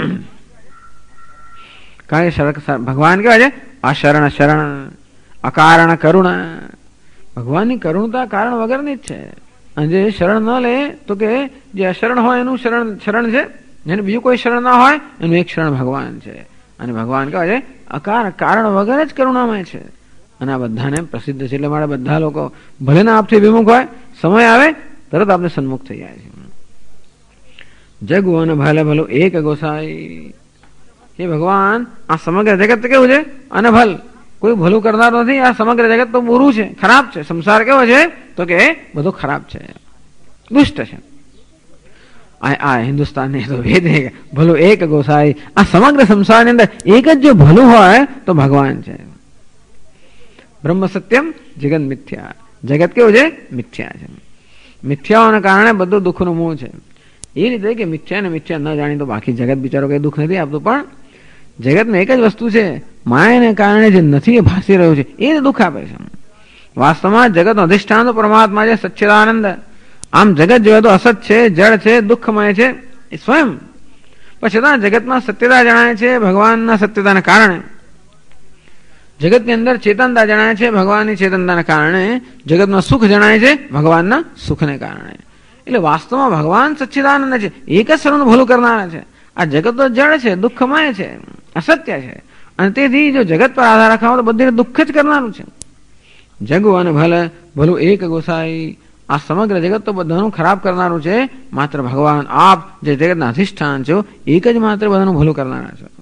કારણ કે ભગવાન કહેવાય છે અશરણ શરણ અકારણ કરુણા, ભગવાનની કરુણતા કારણ વગરની જ છે. અને જે શરણ ન લે તો કે જે અશરણ હોય એનું શરણ છે, જેને બીજું કોઈ શરણ ના હોય એનું એક શરણ ભગવાન છે. અને ભગવાન કહેવાય છે અકાર કારણ વગર જ કરુણામય છે. અને આ બધાને પ્રસિદ્ધ છે. એટલે મારા બધા લોકો ભલે ના આપથી વિમુખ હોય, સમય આવે તરત આપણે સન્મુખ થઈ જાય છે. જગુ અને ભલે ભલું એક ગોસાઈ. હે ભગવાન, આ સમગ્ર જગત કેવું છે? અનભલ, કોઈ ભલું કરનાર નથી. આ સમગ્ર જગત તો બુરું છે, ખરાબ છે. સંસાર કેવો છે? તો કે બધો ખરાબ છે, દુષ્ટ છે. આ હિન્દુસ્તાનની તો વેદ છે, ભલું એક ગોસાઈ. આ સમગ્ર સંસારની અંદર એક જ જો ભલું હોય તો ભગવાન છે. બ્રહ્મ સત્યમ જગત મિથ્યા. જગત કેવું છે? મિથ્યા છે. મિથ્યાઓના કારણે બધું દુઃખનું મૂળ છે. એ રીતે કે મિથ્યા ને મિથ્યા ન જાણી તો બાકી જગત બિચારો કઈ દુઃખ નથી આપતું. પણ જગતમાં એક જ વસ્તુ છે, માયાને કારણે જે નથી એ ભાસી રહ્યું છે, એ દુઃખ આપે છે. વાસ્તવમાં જગતનો અધિષ્ઠાન તો પરમાત્મા છે, સચ્ચિદાનંદ. આમ જગત જોઈએ તો અસત છે, જળ છે, દુઃખમય છે એ સ્વયં. પણ છતાં જગતમાં સત્યતા જણાય છે ભગવાનના સત્યતાના કારણે. જગતની અંદર ચેતનતા જણાય છે ભગવાનની ચેતનતાના કારણે. જગતમાં સુખ જણાય છે ભગવાનના સુખને કારણે. એટલે વાસ્તવમાં ભગવાન સચ્ચિદાનંદ છે, એક જ સર્વનું ભલું કરનારા છે. આ જગત તો જળ છે, દુઃખમય છે, અસત્ય છે. અને તેથી જો જગત પર આધાર રાખવા તો બધીને દુઃખ જ કરનારું છે. જગુ અને ભલું એક ગોસાઈ. આ સમગ્ર જગત તો બધાનું ખરાબ કરનારું છે. માત્ર ભગવાન આપ જે જગતના અધિષ્ઠાન છો, એક જ માત્ર બધાનું ભલું કરનારા છે.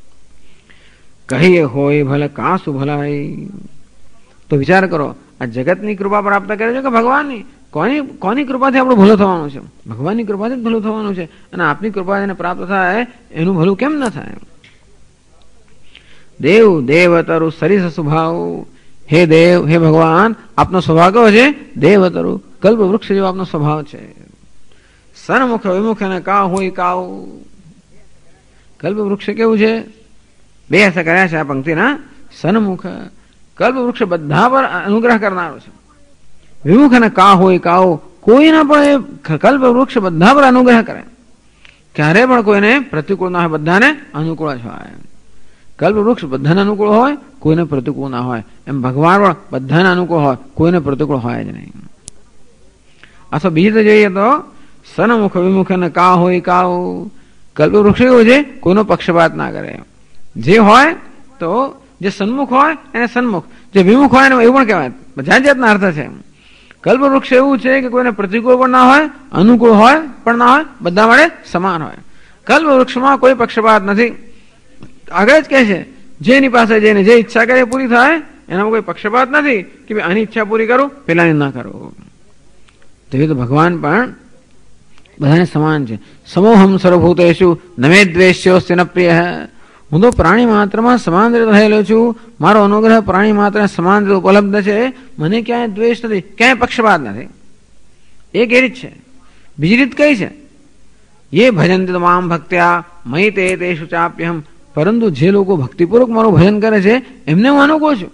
કહીએ હોય ભલે કાશું ભલાઈ. તો વિચાર કરો, આ જગતની કૃપા પ્રાપ્ત કરે છે કે ભગવાનની? કોની કૃપાથી આપણું ભલું થવાનું છે? ભગવાનની કૃપાથી જ ભલું થવાનું છે. અને આપની કૃપા એને પ્રાપ્ત થાય એનું ભલું કેમ ન થાય? દેવ દેવતરુ સરિસ સ્વભાવ. હે દેવ, હે ભગવાન, આપનો સ્વભાવ કેવો છે? દેવતરુ, કલ્પ વૃક્ષ જેવો આપનો સ્વભાવ છે. સન્મુખ વિમુખ અને કા હોય કાવ. કલ્પ વૃક્ષ કેવું છે? બે અર્થ કર્યા છે આ પંક્તિના. સન્મુખ, કલ્પ વૃક્ષ બધા પર અનુગ્રહ કરનારો છે. વિમુખ અને કા હોય કાવ, કોઈના પણ એ કલ્પ વૃક્ષ બધા પર અનુગ્રહ કરે. ક્યારે પણ કોઈને પ્રતિકૂળ ના હોય, બધાને અનુકૂળ જ હોય. કલ્પ વૃક્ષ બધાને અનુકૂળ હોય, કોઈને પ્રતિકૂળ ના હોય. એમ ભગવાન પણ બધાને અનુકૂળ હોય, કોઈને પ્રતિકૂળ હોય જ નહીં. અથવા બીજી તો જોઈએ તો સન્મુખ વિમુખ અને કા હોય કાવ. કલ્પ વૃક્ષ એવું છે, કોઈનો પક્ષપાત ના કરે. જે હોય તો જે સન્મુખ હોય એને સન્મુખ, જે વિમુખ હોય એને એવું પણ કહેવાય. બધા જાતના અર્થ છે. કલ્પ વૃક્ષ એવું છે કે કોઈને પ્રતિકૂળ પણ ના હોય, અનુકૂળ હોય પણ ના હોય, બધા માટે સમાન હોય. કલ્પ વૃક્ષમાં કોઈ પક્ષપાત નથી. આગળ જ કહે છે, જેની પાસે જેને જે ઈચ્છા કરે પૂરી થાય, એનામાં કોઈ પક્ષપાત નથી કે ભાઈ આની ઈચ્છા પૂરી કરું, પેલાની ના કરું. તો એ તો ભગવાન પણ બધાને સમાન છે. સમોહમ સર્વભૂતેષુ નમે દ્વેષ્યોસ્તિ ન પ્રિય. હું તો પ્રાણી માત્રમાં સમાન રીતે રહેલો છું. મારો અનુગ્રહ પ્રાણી માત્ર સમાન રીતે ઉપલબ્ધ છે. મને ક્યાંય દ્વેષ નથી, ક્યાંય પક્ષપાત નથી. એક એ રીત છે. બીજી રીત કઈ છે? ये भजन्ति तो माम भक्त्या मयि ते तेषु चाप्यहम. પરંતુ જે લોકો ભક્તિપૂર્વક મારું ભજન કરે છે એમને હું અનુકૂળ છું.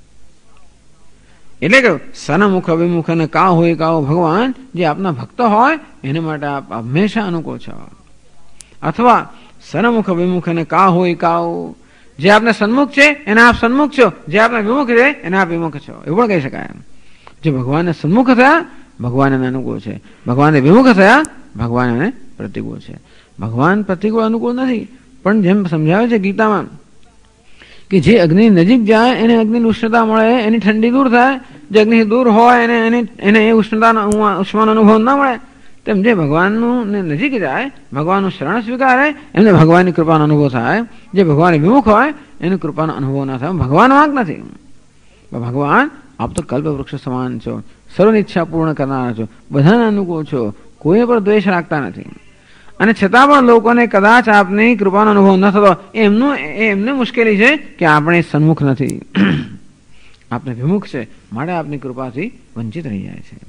એટલે કે સન્મુખ વિમુખ અને કા હોય કાઓ ભગવાન જે આપના ભક્ત હોય એને માટે આપ હંમેશા અનુકૂળ છો. અથવા સન્મુખ વિમુખ અને કા હોય કાઓ, જે આપને સન્મુખ છે એને આપ સન્મુખ છો, જે આપને વિમુખ છે એને આપ વિમુખ છો, એવું પણ કહી શકાય. જે ભગવાનને સન્મુખ થયા ભગવાન એને અનુકૂળ છે, ભગવાનને વિમુખ થયા ભગવાન એને પ્રતિકૂળ છે. ભગવાન પ્રતિકૂળ અનુકૂળ નથી. પણ જેમ સમજાવે છે ગીતામાં કે જે અગ્નિ નજીક જાય એને અગ્નિની ઉષ્ણતા મળે, એની ઠંડી દૂર થાય. જે અગ્નિ દૂર હોય એને એ ઉષ્માનો અનુભવ ના મળે. તેમ જે ભગવાનનું નજીક જાય, ભગવાનનું શરણ સ્વીકારે, એમને ભગવાનની કૃપાનો અનુભવ થાય. જે ભગવાન વિમુખ હોય એની કૃપાનો અનુભવ ના થાય. ભગવાન વાંક નથી. ભગવાન આપ તો કલ્પ વૃક્ષ સમાન છો, સર્વની ઈચ્છા પૂર્ણ કરનારા છો, બધાને અનુકૂળ છો, કોઈ પર દ્વેષ રાખતા નથી. અને છતાં પણ લોકોને કદાચ આપની કૃપાનો અનુભવ ન થતો એમને મુશ્કેલી છે કે આપણે સન્મુખ નથી, આપને વિમુખ છે, માટે આપની કૃપાથી વંચિત રહી જાય છે.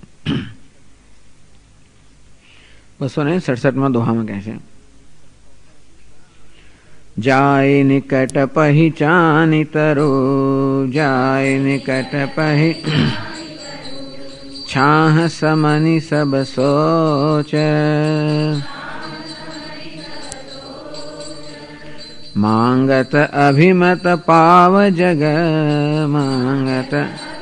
267માં દોહામાં કહે છે, જાય નિકટ પહેચાની તરો, જાય નિકટ પહે છાહ સમની સબ સોચ, માંગત અભિમત પાવ જગ, માંગત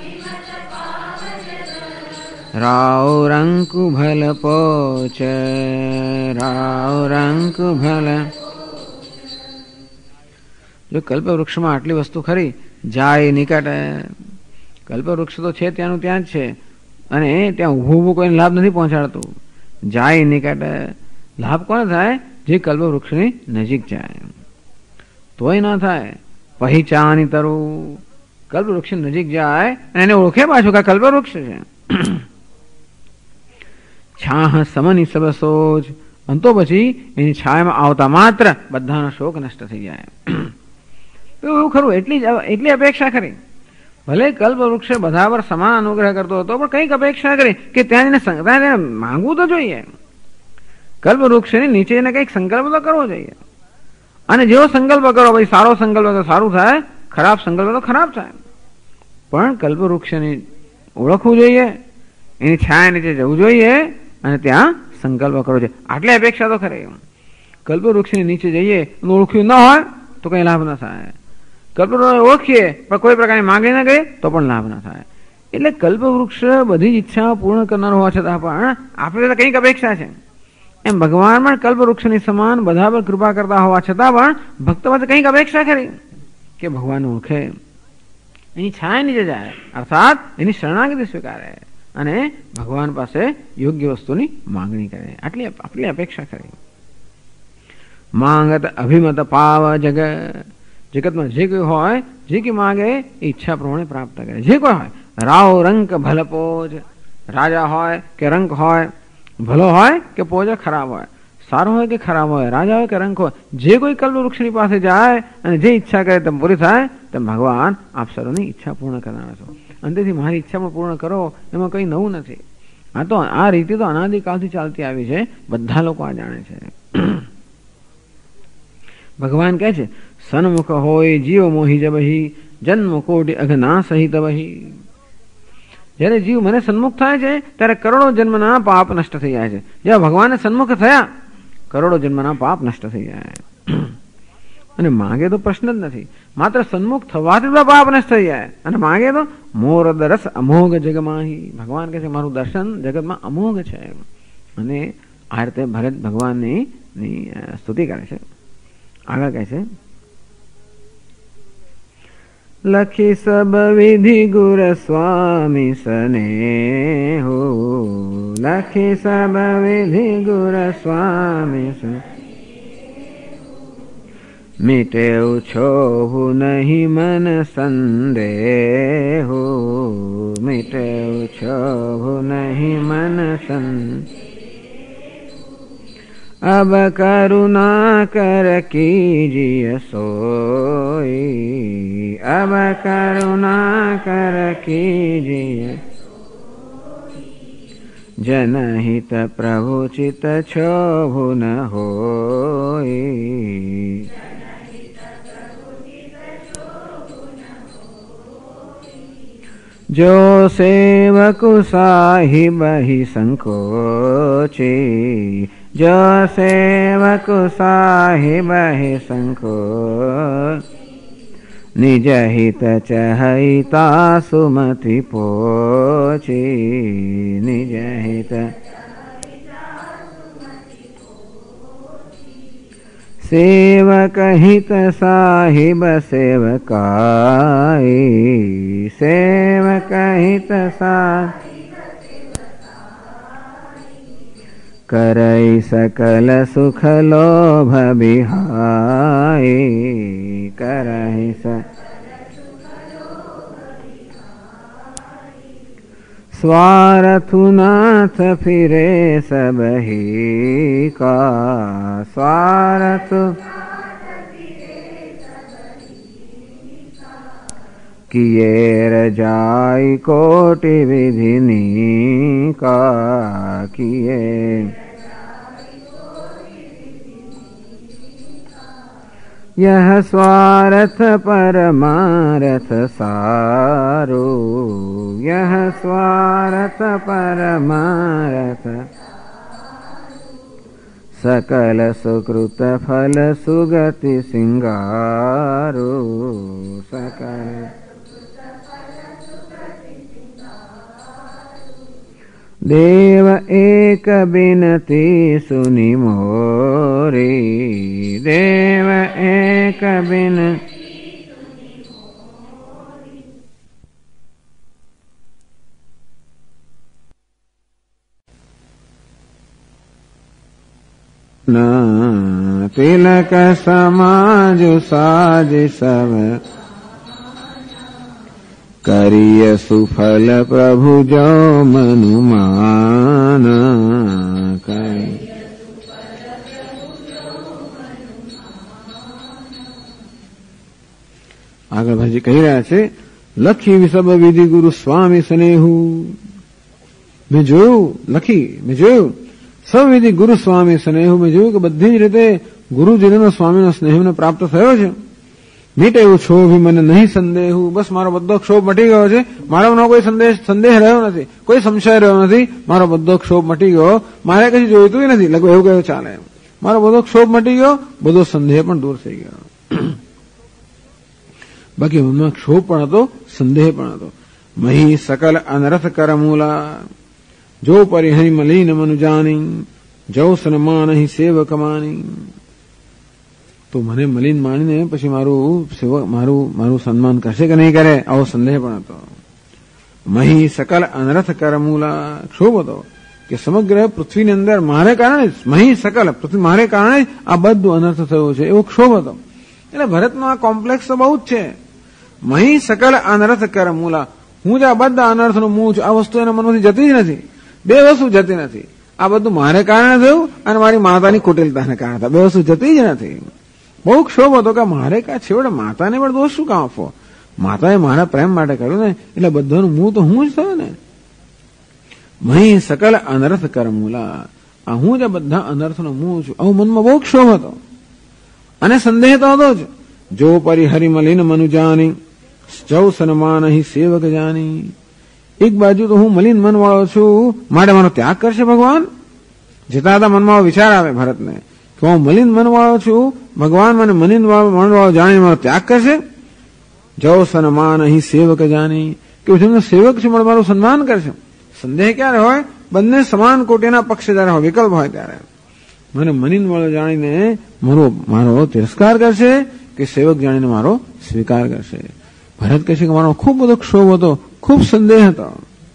રાવ રંકુ ભલ પોચ, રાવ રંકુ ભલ. જો કલ્પવૃક્ષમાં આટલી વસ્તુ ખરી, જાય નિકટ, કલ્પવૃક્ષ તો છે ત્યાંનું ત્યાં જ છે અને ત્યાં ઊભું ઊભું કોઈને લાભ નથી પહોંચાડતું. જાય નિકટ, લાભ કોને થાય? જે કલ્પવૃક્ષની નજીક જાય. તોય ના થાય. પહેચાની તરું, કલ્પવૃક્ષની નજીક જાય અને એને ઓળખે પાછું કે કલ્પવૃક્ષ છે. છાહ સમની સબસોજ, અંતો પછી એની છાયામાં આવતા માત્ર બધાનો શોક નષ્ટ થઈ જાય. એવું ખરું, એટલી અપેક્ષા કરી. ભલે કલ્પવૃક્ષ બધા પર સમાન અનુગ્રહ કરતો હતો, પણ કંઈક અપેક્ષા કરી કે ત્યાં એને માંગવું તો જોઈએ. કલ્પવૃક્ષની નીચે એને કંઈક સંકલ્પ તો કરવો જોઈએ. અને જેવો સંકલ્પ કરો, ભાઈ સારો સંકલ્પ તો સારું થાય, ખરાબ સંકલ્પ તો ખરાબ થાય. પણ કલ્પવૃક્ષને ઓળખવું જોઈએ, એની છાયા નીચે જવું જોઈએ અને ત્યાં સંકલ્પ કરવો જોઈએ. આટલી અપેક્ષા તો ખરી. કલ્પવૃક્ષની નીચે જઈએ અને ઓળખ્યું ન હોય તો કંઈ લાભ ન થાય. કલ્પવૃક્ષ ઓળખીએ પણ કોઈ પ્રકારની માંગણી ન કરીએ તો પણ લાભ ન થાય. એટલે કલ્પવૃક્ષ બધી જ ઈચ્છાઓ પૂર્ણ કરનાર હોવા છતાં પણ આપણે તો કંઈક અપેક્ષા છે. એમ ભગવાન પણ કલ્પવૃક્ષની સમાન બધા પર કૃપા કરતા હોવા છતાં પણ ભક્ત પાસે કંઈક અપેક્ષા ખરી કે ભગવાન ઓળખે, એની છાયા નીચે જાય, અર્થાત એની શરણાગતિ સ્વીકારે અને ભગવાન પાસે યોગ્ય વસ્તુની માંગણી કરે. આટલી અપેક્ષા કરી. માંગત અભિમત પાવ જગતમાં જે કોઈ હોય, જે કે માગે એ ઈચ્છા પ્રમાણે પ્રાપ્ત કરે. જે કોઈ હોય, રાવ રંક ભલપોજ, રાજા હોય કે રંક હોય, ભલો હોય કે પોજ ખરાબ હોય, સારો હોય કે ખરાબ હોય, રાજા હોય કે રંક હોય, જે કોઈ કલ્પવૃક્ષની પાસે જાય અને જે ઈચ્છા કરે તેમ પૂરી થાય, તેમ ભગવાન આપ સર્વની ઈચ્છા પૂર્ણ કરનારા છો. અંતેથી મારી ઈચ્છા પણ પૂર્ણ કરો, એમાં કંઈ નવું નથી. આ રીતે તો અનાદિકાળથી ચાલતી આવી છે, બધા લોકો આ જાણે છે. ભગવાન કહે છે, સન્મુખ હોય જીવ મોહી જબહી, જન્મ કોટી અઘના સહિત બહી. જ્યારે જીવ મને સન્મુખ થાય છે ત્યારે કરોડો જન્મના પાપ નષ્ટ થઈ જાય છે. જ્યારે ભગવાનને સન્મુખ થયા, કરોડો જન્મના પાપ નષ્ટ થઈ જાય. અને માગે તો પ્રશ્ન જ નથી, માત્ર સન્મુખ થવાથી તો પાપ નષ્ટ થઈ જાય. અને માગે તો મોરદ રસ અમોઘ જગમાહી. ભગવાન કહે છે મારું દર્શન જગતમાં અમોઘ છે. અને આ રીતે ભરત ભગવાનની સ્તુતિ કરે છે. આગળ કહે છે, લખી સબ વિધિ ગુર સ્વામી સ્નેહો, લખી સબ વિધિ ગુર સ્વામી સ્નેહો, મિટેવ છોહુ નહીં મન સંદેહો, મિટેવ છોહુ નહીં મન સંદેહો, अब करुणा कर कीजिए सोई, अब करुणा कर कीजिए, जनहित प्रभु चित क्षोभु न होई, जो सेवक साहिब ही संकोची, जो सेवक साहिब ही संको, निज हित चहिता सुमति पोची, निज हित सेवक हित साहिब सेवकाई, सेवक हित साहिब करई सकल सुख लोभ बिहाई, करई स्वार्थु नाथ फिरे सब ही का, स्वार्थ किए रजाई कोटि विधिनी का, किए यह स्वार्थ परमार्थ सारो, यह स्वार्थ परमार्थ सकल सुकृत फल सुगति सिंगारो, सकल देव एक बिनती सुनि मोरी, देव एक बिन तिलक समाज साज सब करिय सुफल प्रभु जो मनुमान આગળ ભાઈજી કહી રહ્યા છે, લખી વિસબ વિધિ ગુરુ સ્વામી સ્નેહુ. મેં જોયું સવિધિ ગુરુ સ્વામી સ્નેહુ. મેં જોયું કે બધી જ રીતે ગુરુજીનો સ્વામીનો સ્નેહને પ્રાપ્ત થયો છે. મીટે એવું ક્ષોભ મને નહીં સંદેહુ. બસ મારો બધો ક્ષોભ મટી ગયો છે. મારામાં કોઈ સંદેહ રહ્યો નથી, કોઈ સંશય રહ્યો નથી. મારો બધો ક્ષોભ મટી ગયો. મારે કશું જોઈતું નથી. લગભગ એવું કહ્યું ચાલે. મારો બધો ક્ષોભ મટી ગયો, બધો સંદેહ પણ દૂર થઈ ગયો. બાકી મનમાં ક્ષોભ પણ હતો, સંદેહ પણ હતો. મહી સકલ અનરથ કર મૂલા જો પરિહરી મલિન મનુ જાની જો સન્માન અહીં સેવક માની. તો મને મલિન માનીને પછી મારું સન્માન કરશે કે નહીં કરે, આવો સંદેહ પણ હતો. મહી સકલ અનરથ કર મૂલા. ક્ષોભ હતો કે સમગ્ર પૃથ્વીની અંદર મારે કારણે જ, મહી સકલ મારે કારણે જ આ બધું અનર્થ થયો છે, એવો ક્ષોભ હતો. એટલે ભરતનો આ કોમ્પ્લેક્સ તો બહુ જ છે. મહી સકલ અનર્થ કર મૂલા. હું જ આ બધા અનર્થનું મૂળ છું. આ વસ્તુ એના મનમાંથી જતી જ નથી. બે વસ્તુ જતી નથી. આ બધું મારે કારણે થયું અને મારી માતાની કુટિલતાને કારણે થયું. બે વસ્તુ જતી જ નથી. બહુ ક્ષોભ હતો કે મારે કાં છેવટે માતાને પણ દોષ શું કામ આપવો? માતાએ મારા પ્રેમ માટે કર્યું ને, એટલે બધાનું મૂળ તો હું જ થયો ને. મહી સકલ અનર્થ કર મૂલા. આ હું જ બધા અનર્થનો મૂળ છું. આવું મનમાં બહુ ક્ષોભ હતો અને સંદેહ તો હતો જ. જો પરિહરી મલિન મનુ જાની જૌ સન્માન અહીં સેવક જાની. એક બાજુ તો હું મલિન મન વાળો છું, માટે મારો ત્યાગ કરશે ભગવાન. જતા હતા મનમાં વિચાર આવે ભરતને કે હું મલિન મન વાળો છું, ભગવાન મને મલિન મન વાળો જાણી મારો ત્યાગ કરશે. જૌ સન્માન અહીં સેવક જાની કે જેમનો સેવક છે મારું સન્માન કરશે. સંદેહ ક્યારે હોય? બંને સમાન કોટીના પક્ષ જયારે હોય, વિકલ્પ હોય ત્યારે. મને મલિન વાળો જાણીને મારો તિરસ્કાર કરશે કે સેવક જાણીને મારો સ્વીકાર કરશે. ભરત કહે છે કે મારો ખૂબ બધો ક્ષોભ હતો, ખૂબ સંદેહ હતો,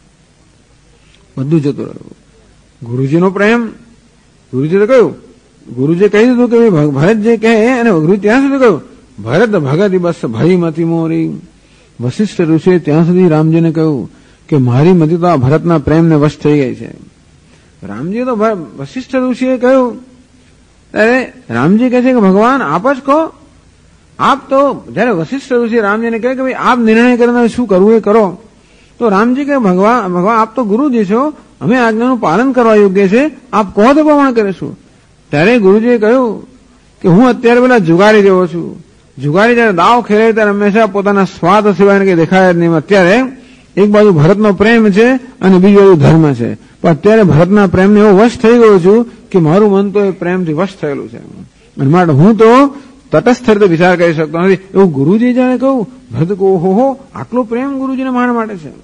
બધું જતું રહ્યું. ગુરુજીનો પ્રેમ, ગુરુજી તો કહ્યું, ગુરુજીએ કહી દીધું કે ભરત જે કહે અને ગુરુ ત્યાં સુધી કહ્યું ભરત ભગત બસ ભરી મતી મોરી. વશિષ્ઠ ઋષિએ ત્યાં સુધી રામજીને કહ્યું કે મારી મતી તો આ ભરતના પ્રેમને વશ થઈ ગઈ છે. રામજી તો વશિષ્ઠ ઋષિએ કહ્યું, અરે રામજી કહે છે કે ભગવાન આપ જ કહો. આપ તો જયારે વશિષ્ઠ ઋષિ રામજીને કહે કે ભાઈ આપ નિર્ણય કરીને શું કરવું એ કરો, તો રામજી કહે ભગવાન આપ તો ગુરુજી છો, અમે આજ્ઞાનું પાલન કરવા યોગ્ય છે, આપ કહો તો પ્રમાણ કરીશું. ત્યારે ગુરુજીએ કહ્યું કે હું અત્યારે પેલા જુગારી જેવો છું. જુગારી જયારે દાવ ખેલે ત્યારે હંમેશા પોતાના સ્વાદ સિવાય કઈ દેખાય જ નહીં. અત્યારે એક બાજુ ભરતનો પ્રેમ છે અને બીજું બાજુ ધર્મ છે, પણ અત્યારે ભરતના પ્રેમને એવો વશ થઈ ગયો છું કે મારું મન તો એ પ્રેમથી વશ થયેલું છે. અને માટે હું તો તટસ્થ રીતે વિચાર કરી શકતો નથી. એવું ગુરુજી જાણે કહું, ભરત કહો હો આટલો પ્રેમ ગુરુજીને મારા માટે છે.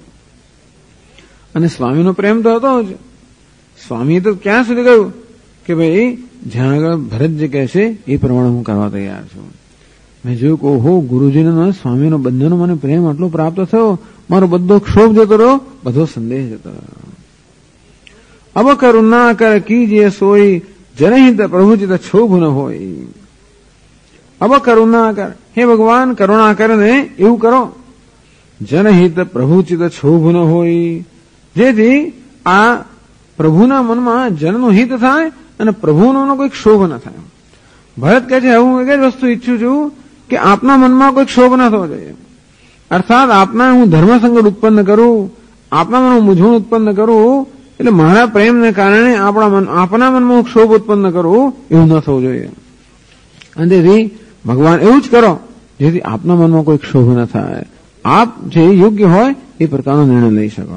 અને સ્વામીનો પ્રેમ તો હતો જ. સ્વામીએ તો ક્યાં સુધી કહ્યું કે ભાઈ જ્યાં આગળ ભરત જે કહે છે એ પ્રમાણે હું કરવા તૈયાર છું. મેં જોયું કે હો ગુરુજીનો સ્વામીનો બંનેનો મને પ્રેમ આટલો પ્રાપ્ત થયો, મારો બધો ક્ષોભ જતો રહ્યો, બધો સંદેહ જતો રહ્યો. અબ કરુણા કર કીજીએ સોઈ જનહિત પ્રભુચિત ક્ષોભ ન હોય. અબ કરુણા કર, હે ભગવાન કરુણા કરીને એવું કરો, જનહિત પ્રભુચિત ક્ષોભ ન હોય, જેથી આ પ્રભુના મનમાં જનનું હિત થાય અને પ્રભુનો કોઈ ક્ષોભ ન થાય. ભરત કહે છે હું એક જ વસ્તુ ઈચ્છું છું કે આપના મનમાં કોઈ ક્ષોભ ન થવો જોઈએ. અર્થાત આપના હું ધર્મસંકટ ઉત્પન્ન કરું, આપના મનમાં મૂંઝવણ ઉત્પન્ન કરું, એટલે મારા પ્રેમને કારણે આપના મનમાં ક્ષોભ ઉત્પન્ન કરવું એવું ન થવું જોઈએ. અને તેથી ભગવાન એવું જ કરો જેથી આપના મનમાં કોઈ ક્ષોભ ન થાય, આપ જે યોગ્ય હોય એ પ્રકારનો નિર્ણય લઈ શકો.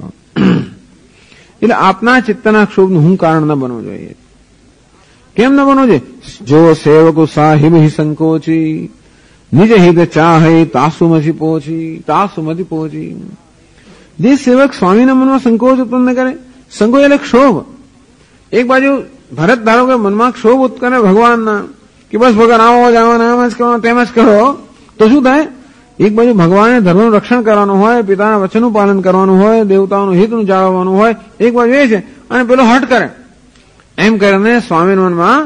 એટલે આપના ચિત્તના ક્ષોભનું હું કારણ ન બનવું જોઈએ. કેમ ન બનવું જોઈએ? જો સેવકો સાહિબ હિ સંકોચી નિજ હિત ચાહે તાસુમતી પહોંચી. જે સેવક સ્વામીના મનમાં સંકોચ ઉત્પન્ન કરે, સંકોચ એટલે ક્ષોભ. એક બાજુ ભરત ધારો કે મનમાં ક્ષોભ ઉત્પન્ન ભગવાનના કે બસ ભગવાન આવો જ આવો આમ જ કરો તેમ જ કરો, તો શું થાય? એક બાજુ ભગવાને ધર્મનું રક્ષણ કરવાનું હોય, પિતાના વચનનું પાલન કરવાનું હોય, દેવતાઓનું હિતનું જાળવવાનું હોય, એક બાજુ એ છે, અને પેલો હટ કરે. એમ કરીને સ્વામીના મનમાં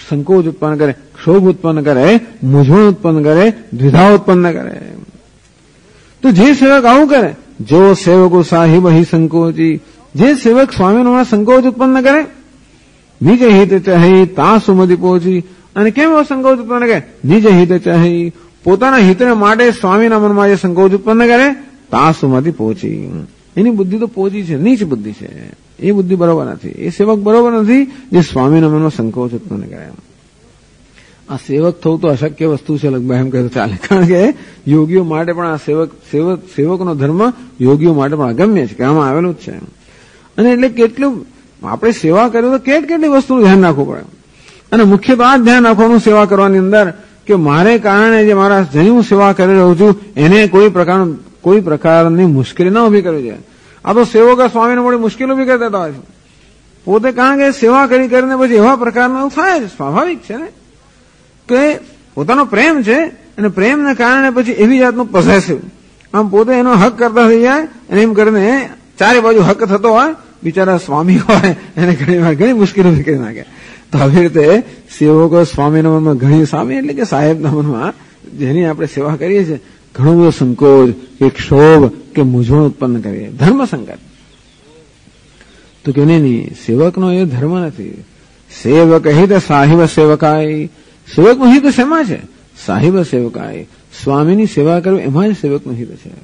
સંકોચ ઉત્પન્ન કરે, ક્ષોભ ઉત્પન્ન કરે, મૂંઝવણ ઉત્પન્ન કરે, દ્વિધા ઉત્પન્ન કરે. તો જે સેવક આવું કરે, જો સેવકો સાહિબ હિ સંકોચી, જે સેવક સ્વામીનો સંકોચ ઉત્પન્ન કરે, નિજ હિત ચાહી તા સુમતિ પહોંચી. અને કેમ એવો સંકોચ ઉત્પન્ન કરે? નિજ હિત ચાહી, પોતાના હિતને માટે સ્વામીના મનમાં જે સંકોચ ઉત્પન્ન કરે, તા સુમતિ પહોંચી. એની બુદ્ધિ તો પહોંચી છે, નીચ બુદ્ધિ છે, એ બુદ્ધિ બરોબર નથી. એ સેવક બરોબર નથી જે સ્વામીના મનમાં સંકોચ ઉત્પન્ન કરે. આ સેવક થવું તો અશક્ય વસ્તુ છે લગભગ એમ કહે તો ચાલે, કારણ કે યોગીઓ માટે પણ આ સેવકનો ધર્મ યોગીઓ માટે પણ અગમ્ય છે, કહેવામાં આવેલું જ છે. અને એટલે કેટલું આપણે સેવા કરીએ તો કેટલી વસ્તુનું ધ્યાન રાખવું પડે. અને મુખ્ય તો આ જ ધ્યાન રાખવાનું સેવા કરવાની અંદર કે મારે કારણે જે મારા જેની હું સેવા કરી રહ્યો છું એને કોઈ પ્રકારની મુશ્કેલી ન ઉભી કરવી જોઈએ. આ તો સેવકો સ્વામીને મોટી મુશ્કેલી ઉભી કરી દેતા હોય છે પોતે, કારણ કે સેવા કરીને પછી એવા પ્રકારનું એવું થાય છે, સ્વાભાવિક છે ને કે પોતાનો પ્રેમ છે અને પ્રેમને કારણે પછી એવી જાતનું પોઝેસિવ, આમ પોતે એનો હક કરતા થઈ જાય અને એમ કરીને ચારે બાજુ હક થતો હોય, બિચારા સ્વામી હોય એને ઘણી મુશ્કેલી ઉભી કરી નાખે. તો આવી રીતે સેવકો સ્વામીના મનમાં ઘણી, સ્વામી એટલે કે સાહેબના મનમાં જેની આપણે સેવા કરીએ છીએ ઘણો બધો સંકોચ કે ક્ષોભ કે મૂંઝવણ ઉત્પન્ન કરીએ, ધર્મ સંકટ. તો કે નહીં, સેવકનો એ ધર્મ નથી. સેવક હિત સાહિબ સેવકાય, સેવકનું હિત શેમાં છે? સાહિબ સેવકાય, સ્વામીની સેવા કરવી એમાં જ સેવકનું હિત છે.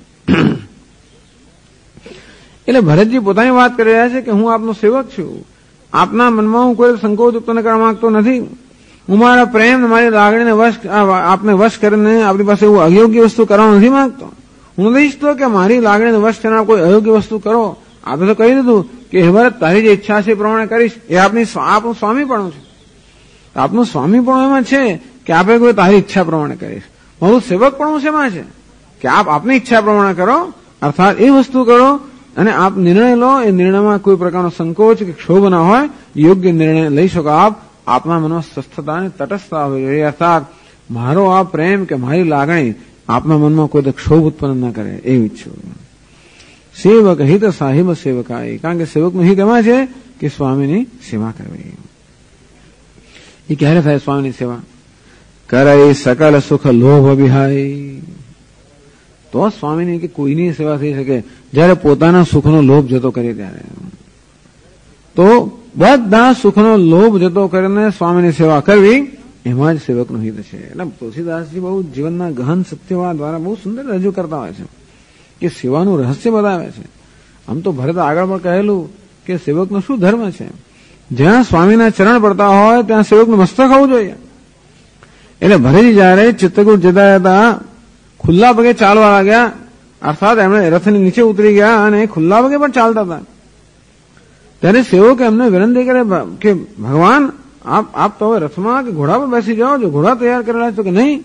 એટલે ભરતજી પોતાની વાત કરી રહ્યા છે કે હું આપનો સેવક છું, આપના મનમાં હું કોઈ સંકોચ ઉત્પન્ન કરવા માંગતો નથી. હું મારા પ્રેમ મારી લાગણીને આપને વશ કરીને આપણી પાસે એવું અયોગ્ય વસ્તુ કરવા નથી માંગતો. હું નથી ઈચ્છતો કે મારી લાગણીને વશ કરીને કોઈ અયોગ્ય વસ્તુ કરો. આપણે તો કહી દીધું કે ભરત તારી જે ઈચ્છા છે એ પ્રમાણે કરીશ. એ આપણું સ્વામીપણું છે. આપનું સ્વામીપણું એમાં છે કે આપણે કોઈ તારી ઈચ્છા પ્રમાણે કરીશ. મારું સેવકપણું શેમાં છે કે આપ આપની ઈચ્છા પ્રમાણે કરો, અર્થાત એ વસ્તુ કરો અને આપ નિર્ણય લો. એ નિર્ણયમાં કોઈ પ્રકારનો સંકોચ કે ક્ષોભ ના હોય, યોગ્ય નિર્ણય લઈ શકો. આપના મનમાં સ્વસ્થતા અને તટસ્થતા હોવી જોઈએ, અર્થાત મારો આ પ્રેમ કે મારી લાગણી આપના મનમાં કોઈ ક્ષોભ ઉત્પન્ન ન કરે એવું ઈચ્છું. સેવક હિત સાહિબ સેવકાય, કારણ કે સેવકનું હિત એમાં છે કે સ્વામીની સેવા કરવી. એ ક્યારે થાય સ્વામીની સેવા? કરે સકલ સુખ લોભ વિહાય, તો સ્વામીની કે કોઈની સેવા થઈ શકે જયારે પોતાના સુખનો લોભ જતો કરે ત્યારે. તો બધા સુખનો લોભ જતો કરીને સ્વામીની સેવા કરવી એમાં જ સેવકનું હિત છે. એટલે તુલસીદાસજી બહુ જીવનના ગહન સત્યવા દ્વારા બહુ સુંદર રજૂ કરતા હોય છે કે સેવાનું રહસ્ય બતાવે છે. આમ તો ભરત આગળ પણ કહેલું કે સેવકનો શું ધર્મ છે. જ્યાં સ્વામીના ચરણ પડતા હોય ત્યાં સેવકનું મસ્તક હોવું જોઈએ. એટલે ભરતજી જયારે ચિત્રકૂટ જતા હતા ખુલ્લા પગે ચાલવા લાગ્યા, અર્થાત એમણે રથની નીચે ઉતરી ગયા અને ખુલ્લા પગે પણ ચાલતા હતા. ત્યારે સેવકે એમને વિનંતી કરે કે ભગવાન આપ તો હવે રથમાં કે ઘોડા પર બેસી જાઓ, જો ઘોડા તૈયાર કરેલા છે તો કે નહીં.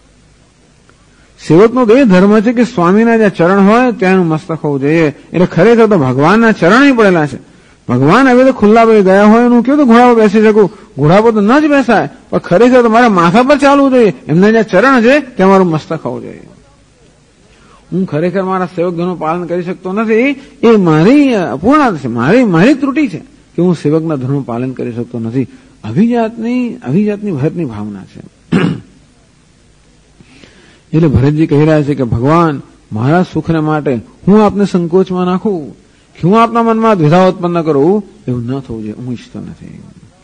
સેવકનો તો એ ધર્મ છે કે સ્વામીના જ્યાં ચરણ હોય ત્યાંનું મસ્તક હોવું જોઈએ. એટલે ખરેખર તો ભગવાનના ચરણ પડેલા છે. ભગવાન હવે તો ખુલ્લા પગે ગયા હોય હું કેવું તો ઘોડા પર બેસી શકું? ઘોડા પર તો ન જ બેસાય, પણ ખરેખર તો મારા માથા પર ચાલવું જોઈએ. એમના જ્યાં ચરણ છે ત્યાં મારું મસ્તક હોવું જોઈએ. હું ખરેખર મારા સેવકગણનું પાલન કરી શકતો નથી, એ મારી અપૂર્ણતા છે, મારી ત્રુટિ છે કે હું સેવકના ધર્મનું પાલન કરી શકતો નથી. અભિજાતની ભરતની ભાવના છે. એટલે ભરતજી કહી રહ્યા છે કે ભગવાન મારા સુખને માટે હું આપને સંકોચમાં નાખું કે હું આપના મનમાં દ્વિધા ઉત્પન્ન કરું, એવું ન થવું જોઈએ, હું ઈચ્છતો નથી.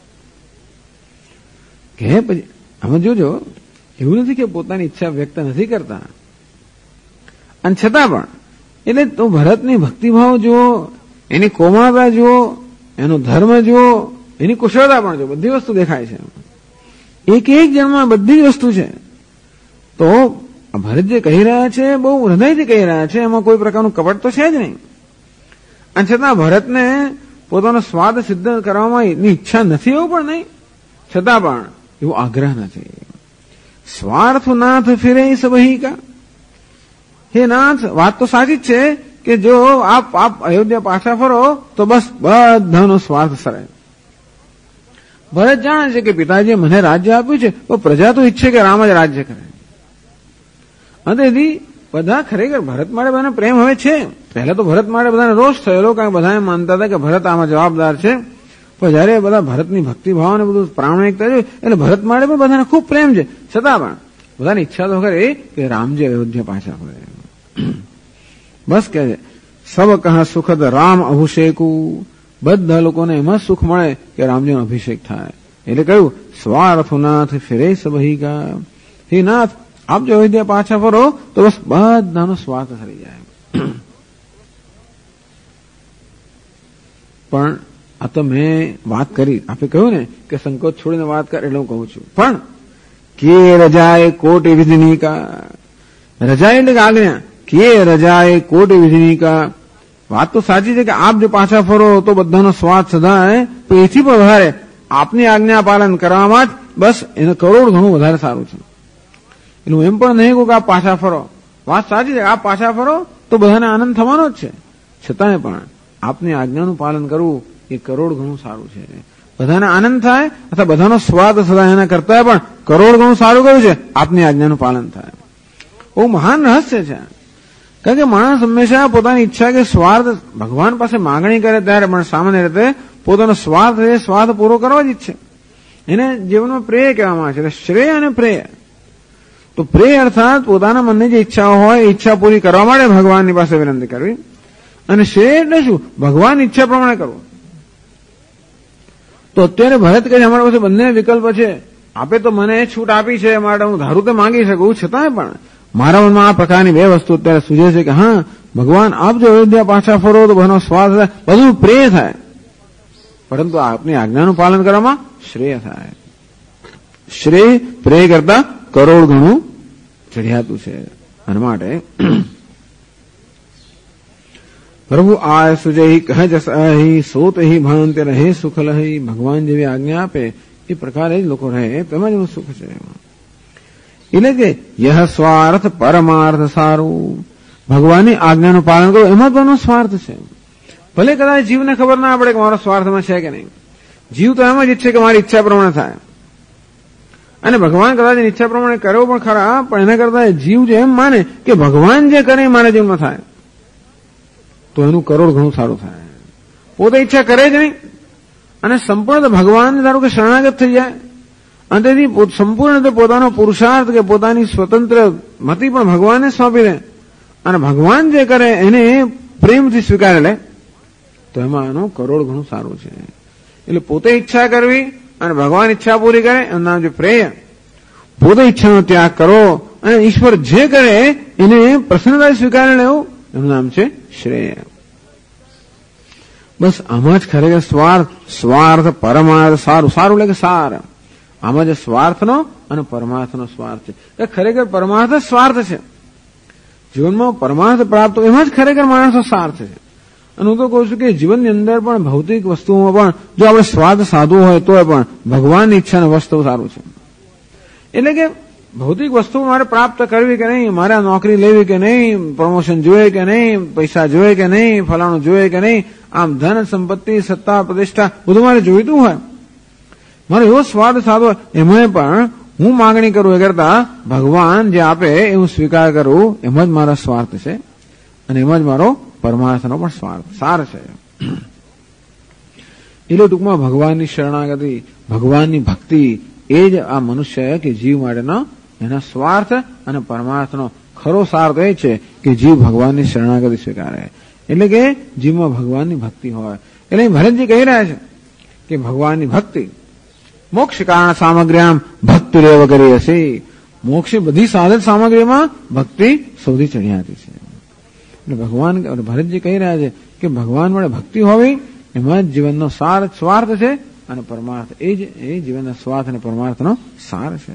કે પછી અમે જોજો, એવું નથી કે પોતાની ઈચ્છા વ્યક્ત નથી કરતા, અને છતાં પણ એટલે તો ભરતની ભક્તિભાવ જુઓ, એની કોમળતા જુઓ, એનો ધર્મ જુઓ, એની કુશળતા પણ જુઓ, બધી વસ્તુ દેખાય છે. એક જન્મમાં બધી જ વસ્તુ છે. તો ભરત જે કહી રહ્યા છે બહુ હૃદયથી કહી રહ્યા છે, એમાં કોઈ પ્રકારનું કપટ તો છે જ નહીં. અને છતાં ભરતને પોતાનો સ્વાદ સિદ્ધ કરવામાં એની ઈચ્છા નથી એવું પણ નહીં, છતાં પણ એવો આગ્રહ નથી. સ્વાર્થ નાથ ફિરે સબહી કા, હે નાથ વાત તો સાચી જ છે કે જો આપ અયોધ્યા પાછા ફરો તો બસ બધાનો સ્વાર્થ સરે. ભરત જાણે છે કે પિતાજીએ મને રાજ્ય આપ્યું છે તો પ્રજા તો ઈચ્છે કે રામ જ રાજ્ય કરે. અને તેથી બધા ખરેખર ભરત માટે બધાને પ્રેમ હવે છે. પહેલા તો ભરત માટે બધાને રોષ થયેલો, કારણ કે બધા માનતા હતા કે ભરત આમાં જવાબદાર છે, પણ જયારે બધા ભરતની ભક્તિભાવ ને બધું પ્રામાણિકતા જોયું એટલે ભરત માટે પણ બધાને ખૂબ પ્રેમ છે, છતાં પણ બધાની ઈચ્છા તો ખરી કે રામજી અયોધ્યા પાછા ફરે. બસ કે છે સબ કહા સુખદ રામ અભિષેકું, બધા લોકોને એમાં સુખ મળે કે રામજીનો અભિષેક થાય. એટલે કહ્યું સ્વાર્થનાથ ફિરે સબહી કા, હે નાથ આપ જો અયોધ્યા પાછા ફરો તો બસ બધાનો સ્વાર્થ થઈ જાય. પણ આ તો મેં વાત કરી, આપે કહ્યું ને કે સંકોચ છોડીને વાત કર, એટલે હું કહું છું. પણ કે રજાએ કોટી વિધિની કા, રજા એટલે કે આજ્ઞા, કે રજાએ કોટી વિધિની કા, વાત તો સાચી છે કે આપ જો પાછા ફરો તો બધાનો સ્વાર્થ સદાય, તો એથી પણ વધારે આપની આજ્ઞા પાલન કરવામાં જ બસ એને કરોડ ઘણું વધારે સારું છે. એટલે હું એમ પણ નહીં કહું કે આપ પાછા ફરો, વાત સાચી છે આપ પાછા ફરો તો બધાને આનંદ થવાનો જ છે, છતાંય પણ આપની આજ્ઞાનું પાલન કરવું એ કરોડ ઘણું સારું છે. બધાને આનંદ થાય અથવા બધાનો સ્વાદ સદા એના કરતા પણ કરોડ ઘણું સારું કયું છે, આપની આજ્ઞાનું પાલન થાય. બહુ મહાન રહસ્ય છે. કારણ કે માણસ હંમેશા પોતાની ઈચ્છા કે સ્વાર્થ ભગવાન પાસે માંગણી કરે ત્યારે પણ સામાન્ય રીતે પોતાનો સ્વાર્થ એ સ્વાર્થ પૂરો કરવા જ ઈચ્છે. એને જીવનમાં પ્રેય કહેવામાં આવે છે, શ્રેય અને પ્રેય. તો પ્રેય અર્થાત પોતાના મનની જે ઈચ્છાઓ હોય એ ઈચ્છા પૂરી કરવા માટે ભગવાનની પાસે વિનંતી કરવી, અને શ્રેય એટલે શું, ભગવાન ઈચ્છા પ્રમાણે કરવું. તો અત્યારે ભરત કહે છે અમારા પાસે બંને વિકલ્પ છે, આપે તો મને છૂટ આપી છે માટે હું ધારું તો માંગી શકું, છતાંય પણ મારા મનમાં આ પ્રકારની બે વસ્તુ અત્યારે સૂજે છે કે હા ભગવાન આપ જો અયોધ્યા પાછા ફરો તો બધાનો સ્વાદ થાય, બધું પ્રેય થાય, પરંતુ આપની આજ્ઞાનું પાલન કરવામાં શ્રેય થાય. શ્રેય પ્રેય કરતા કરોડ ઘણું ચઢિયાતું છે. અને માટે પ્રભુ આય સુજઈ કહ જસ અહી સોત હી ભાંત રહે સુખ લહી, ભગવાન જેવી આજ્ઞા આપે એ પ્રકારે જ લોકો રહે તેમાં જ સુખ છે. એટલે કે યહ સ્વાર્થ પરમાર્થ સારું, ભગવાનની આજ્ઞાનું પાલન કરવું એમાં જ એનો સ્વાર્થ છે. ભલે કદાચ જીવને ખબર ના પડે કે મારો સ્વાર્થમાં છે કે નહીં, જીવ તો એમ જ ઈચ્છે કે મારી ઈચ્છા પ્રમાણે થાય, અને ભગવાન કદાચ ઈચ્છા પ્રમાણે કરવો પણ ખરા, પણ એના કરતા જીવ જે એમ માને કે ભગવાન જે કરે એ મારા જીવનમાં થાય તો એનું કરોડ ઘણું સારું થાય. પોતે ઈચ્છા કરે જ નહીં અને સંપૂર્ણ ભગવાન ધારો કે શરણાગત થઈ જાય, અને તેથી સંપૂર્ણ રીતે પોતાનો પુરુષાર્થ કે પોતાની સ્વતંત્ર મતિ પણ ભગવાનને સોંપી દે, અને ભગવાન જે કરે એને પ્રેમથી સ્વીકારે લે, તો એમાં એનું કરોડ ઘણું સારું છે. એટલે પોતે ઈચ્છા કરવી અને ભગવાન ઈચ્છા પૂરી કરે એનું નામ છે પ્રેય. પોતે ઈચ્છાનો ત્યાગ કરો અને ઈશ્વર જે કરે એને પ્રસન્નતાથી સ્વીકારી લેવું એનું નામ છે શ્રેય. બસ આમાં જ ખરેખર સ્વાર્થ પરમાર્થ સારું, સારું એટલે કે સાર, આમાં જે સ્વાર્થનો અને પરમાર્થનો સ્વાર્થ છે, એ ખરેખર પરમાર્થ સ્વાર્થ છે. જીવનમાં પરમાર્થ પ્રાપ્ત એમાં જ ખરેખર માણસનો સ્વાર્થ છે. અને હું તો કહું છું કે જીવનની અંદર પણ ભૌતિક વસ્તુઓમાં પણ જો આપણે સ્વાદ સાધવું હોય તો પણ ભગવાનની ઈચ્છાનું વસ્તુ સારું છે. એટલે કે ભૌતિક વસ્તુ મારે પ્રાપ્ત કરવી કે નહીં, મારે નોકરી લેવી કે નહીં, પ્રમોશન જોઈએ કે નહીં, પૈસા જોઈએ કે નહીં, ફલાણું જોઈએ કે નહીં, આમ ધન સંપત્તિ સત્તા પ્રતિષ્ઠા બધું મારે જોઈતું હોય, મારો એવો સ્વાદ સાધો એમાં પણ હું માંગણી કરું એ કરતા ભગવાન જે આપે એ હું સ્વીકાર કરું એમાં જ મારો સ્વાર્થ છે, અને એમાં જ મારો પરમાર્થનો પણ સ્વાર્થ સાર છે. એટલે ટૂંકમાં ભગવાનની શરણાગતિ, ભગવાનની ભક્તિ એ જ આ મનુષ્ય કે જીવ માટેનો એના સ્વાર્થ અને પરમાર્થનો ખરો સાર તો એ છે કે જીવ ભગવાનની શરણાગતિ સ્વીકારે, એટલે કે જીવમાં ભગવાનની ભક્તિ હોય. એટલે ભરતજી કહી રહ્યા છે કે ભગવાનની ભક્તિ મોક્ષ કારણ સામગ્રીમાં ભક્તિ રેવ કરી હશે, મોક્ષ બધી સાધન સામગ્રીમાં ભક્તિ સૌથી ચઢિયાતી છે. એટલે ભગવાન ભરતજી કહી રહ્યા છે કે ભગવાન વડે ભક્તિ હોવી એમાં જ જીવનનો સાર સ્વાર્થ છે, અને પરમાર્થ એ જ જીવનના સ્વાર્થ અને પરમાર્થનો સાર છે.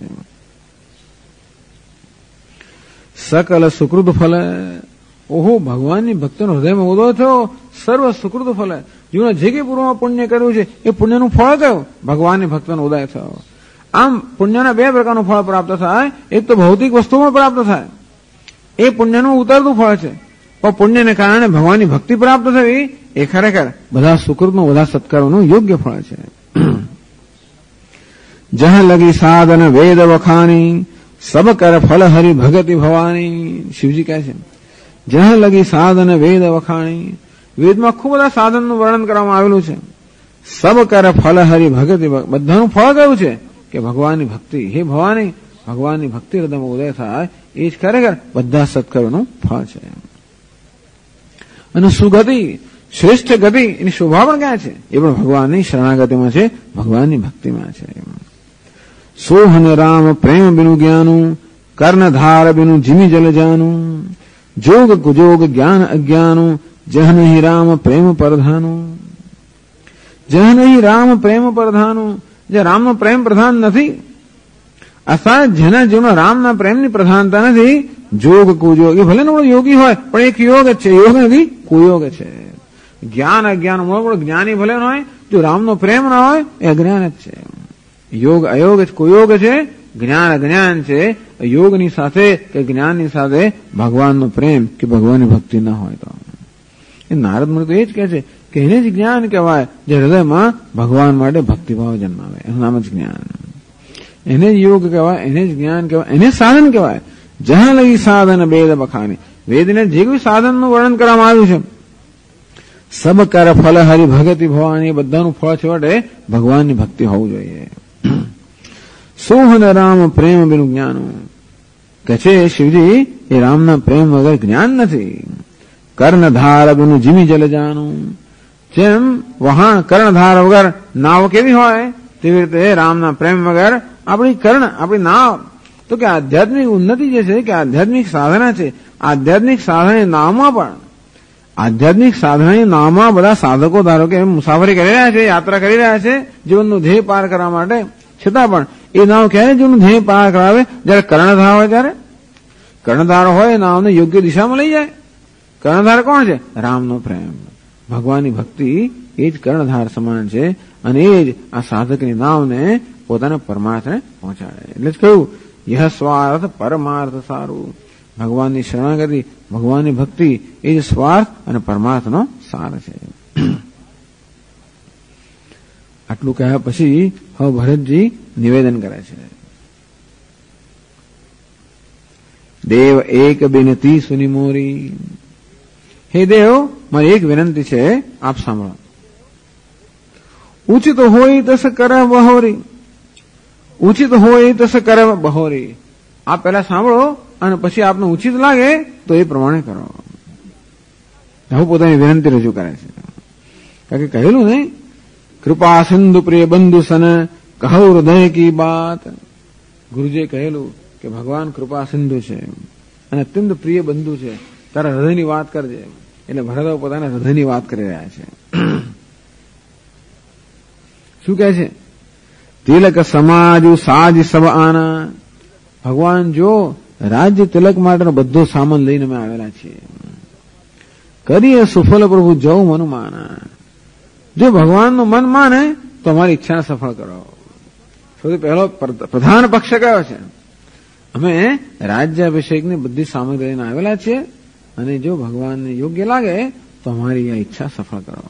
સકલ સુકૃત ફલ, ઓહો ભગવાનની ભક્તિનો હૃદયમાં ઉદય થયો, સર્વ સુકૃત ફલ, જીવનમાં જે કંઈ પૂર્વમાં પુણ્ય કર્યું છે એ પુણ્યનું ફળ કયું, ભગવાનની ભક્તિનો ઉદય થયો. આમ પુણ્યના બે પ્રકારનું ફળ પ્રાપ્ત થાય, એક તો ભૌતિક વસ્તુમાં પ્રાપ્ત થાય, એ પુણ્યનું ઉતરતું ફળ છે, પણ પુણ્યને કારણે ભગવાનની ભક્તિ પ્રાપ્ત થવી એ ખરેખર બધા સુકૃતનું બધા સત્કારોનું યોગ્ય ફળ છે. જહ લગી સાધન વેદ વખાણી, સબ કર ફલ હરિ ભગતિ ભવાની. શિવજી કહે છે જહ લગી સાધન વેદ વખાણી, વેદમાં ખૂબ બધા સાધનનું વર્ણન કરવામાં આવેલું છે, સબ કર ફલ હરિ ભગતિ, બધાનું ફળ કયું છે કે ભગવાનની ભક્તિ. હે ભવાની, ભગવાનની ભક્તિ હૃદયમાં ઉદય થાય એ જ ખરેખર બધા સત્કર્મનું ફળ છે. અને સુગતિ, શ્રેષ્ઠ ગતિ, એની શોભા પણ ક્યાં છે? એ પણ ભગવાનની શરણાગતિમાં છે, ભગવાનની ભક્તિમાં છે. સોહન રામ પ્રેમ બિનું જ્ઞાનું, કર્ણધાર બિનું જીમી જલ જાનું, જોગ કુજોગ જ્ઞાન અજ્ઞાનું, જહ નહીં રામ પ્રેમ પ્રધાનું. જહ નહીં રામ પ્રેમ પ્રધાનું, જે રામનો પ્રેમ પ્રધાન નથી, અર્થાત જેના જીવનમાં રામના પ્રેમની પ્રધાનતા નથી, જોગ કુજોગ, એ ભલે ને યોગી હોય પણ એક યોગ જ છે, યોગ નથી કુયોગ છે. જ્ઞાન અજ્ઞાન, જ્ઞાની ભલે ન હોય, જો રામનો પ્રેમ ના હોય એ અજ્ઞાન જ છે. યોગ અયોગ કુયોગ છે, જ્ઞાન અજ્ઞાન છે. યોગની સાથે કે જ્ઞાનની સાથે ભગવાનનો પ્રેમ કે ભગવાનની ભક્તિ ના હોય તો એ નારદ મુનિ તો એ જ કહે છે કે એને જ જ્ઞાન કહેવાય જે હૃદયમાં ભગવાન માટે ભક્તિભાવ જન્માવે, એનું નામ જ જ્ઞાન. એને જ યોગ કહેવાય, એને જ જ્ઞાન કહેવાય, એને સાધન કહેવાય. જ્યાં લગી સાધન વેદ બખાની, વેદને જે કોઈ સાધનનું વર્ણન કરવામાં આવ્યું છે. સબ કર ફલ હરિ ભગતિ ભવાની, બધાનું ફળ છેવટે ભગવાનની ભક્તિ હોવું જોઈએ. સોહન રામ પ્રેમ બિનું જ્ઞાનું, કે છે શિવજી એ રામના પ્રેમ વગર જ્ઞાન નથી. કર્ણધાર બિનું જીમી જલ જાનું, જેમ વહાણ કર્ણધાર વગર નાવ કેવી હોય તેવી રીતે રામના પ્રેમ વગર આપણી નાવ. તો કે આધ્યાત્મિક ઉન્નતિ જે છે કે આધ્યાત્મિક સાધના છે, આધ્યાત્મિક સાધનાની નાવમાં પણ, આધ્યાત્મિક સાધનાની નાવમાં બધા સાધકો ધારો કે મુસાફરી કરી રહ્યા છે, યાત્રા કરી રહ્યા છે જીવનનું ધ્યેય પાર કરવા માટે, છતાં પણ એ નાવ ક્યારે જીવનનું ધ્યેય પાર કરાવે? જયારે કર્ણધાર હોય ત્યારે. કર્ણધાર હોય નાવને યોગ્ય દિશામાં લઈ જાય. કર્ણધાર કોણ છે? રામનો પ્રેમ, ભગવાનની ભક્તિ, એ જ કર્ણધાર સમાન છે. અને એ જ આ સાધકની નાવને પોતાના પરમાર્થને પહોંચાડે. એટલે જ કહ્યું યહ સ્વાર્થ પરમાર્થ સારું. ભગવાનની શરણાગતિ, ભગવાનની ભક્તિ એ જ સ્વાર્થ અને પરમાર્થનો સાર છે. આટલું કહ્યા પછી હવે ભરતજી નિવેદન કરે છે. દેવ એક બિનતી સુની મોરી, હે દેવ મારી એક વિનંતી છે, આપ સાંભળો. ઉચિત હોય તસ કર બહોરી, ઉચિત હોય તસ કર બહોરી. આપ પહેલા સાંભળો અને પછી આપને ઉચિત લાગે તો એ પ્રમાણે કરો. હું પોતાની વિનંતી રજૂ કરે છે. કારણ કે કહેલું નહીં, કૃપા સિંધુ પ્રિય બંધુ સન કહો હૃદય કી બાત. ગુરુજીએ કહેલું કે ભગવાન કૃપા સિંધુ છે અને અત્યંત પ્રિય બંધુ છે, તારા હૃદયની વાત કરજે. એટલે ભરત પોતાના હૃદયની વાત કરી રહ્યા છે. શું કહે છે? તિલક સમાજુ સાજ સબ આના. ભગવાન જો રાજ્ય તિલક માટેનો બધો સામાન લઈને અમે આવેલા છીએ. કરીએ સુફલ પ્રભુ જવું મન માના. જો ભગવાનનું મન માને તો અમારી ઈચ્છા સફળ કરો. સૌથી પહેલો પ્રધાન પક્ષ કયો છે? અમે રાજ્યાભિષેકની બધી સામગ્રી લઈને આવેલા છીએ અને જો ભગવાનને યોગ્ય લાગે તો અમારી આ ઈચ્છા સફળ કરો.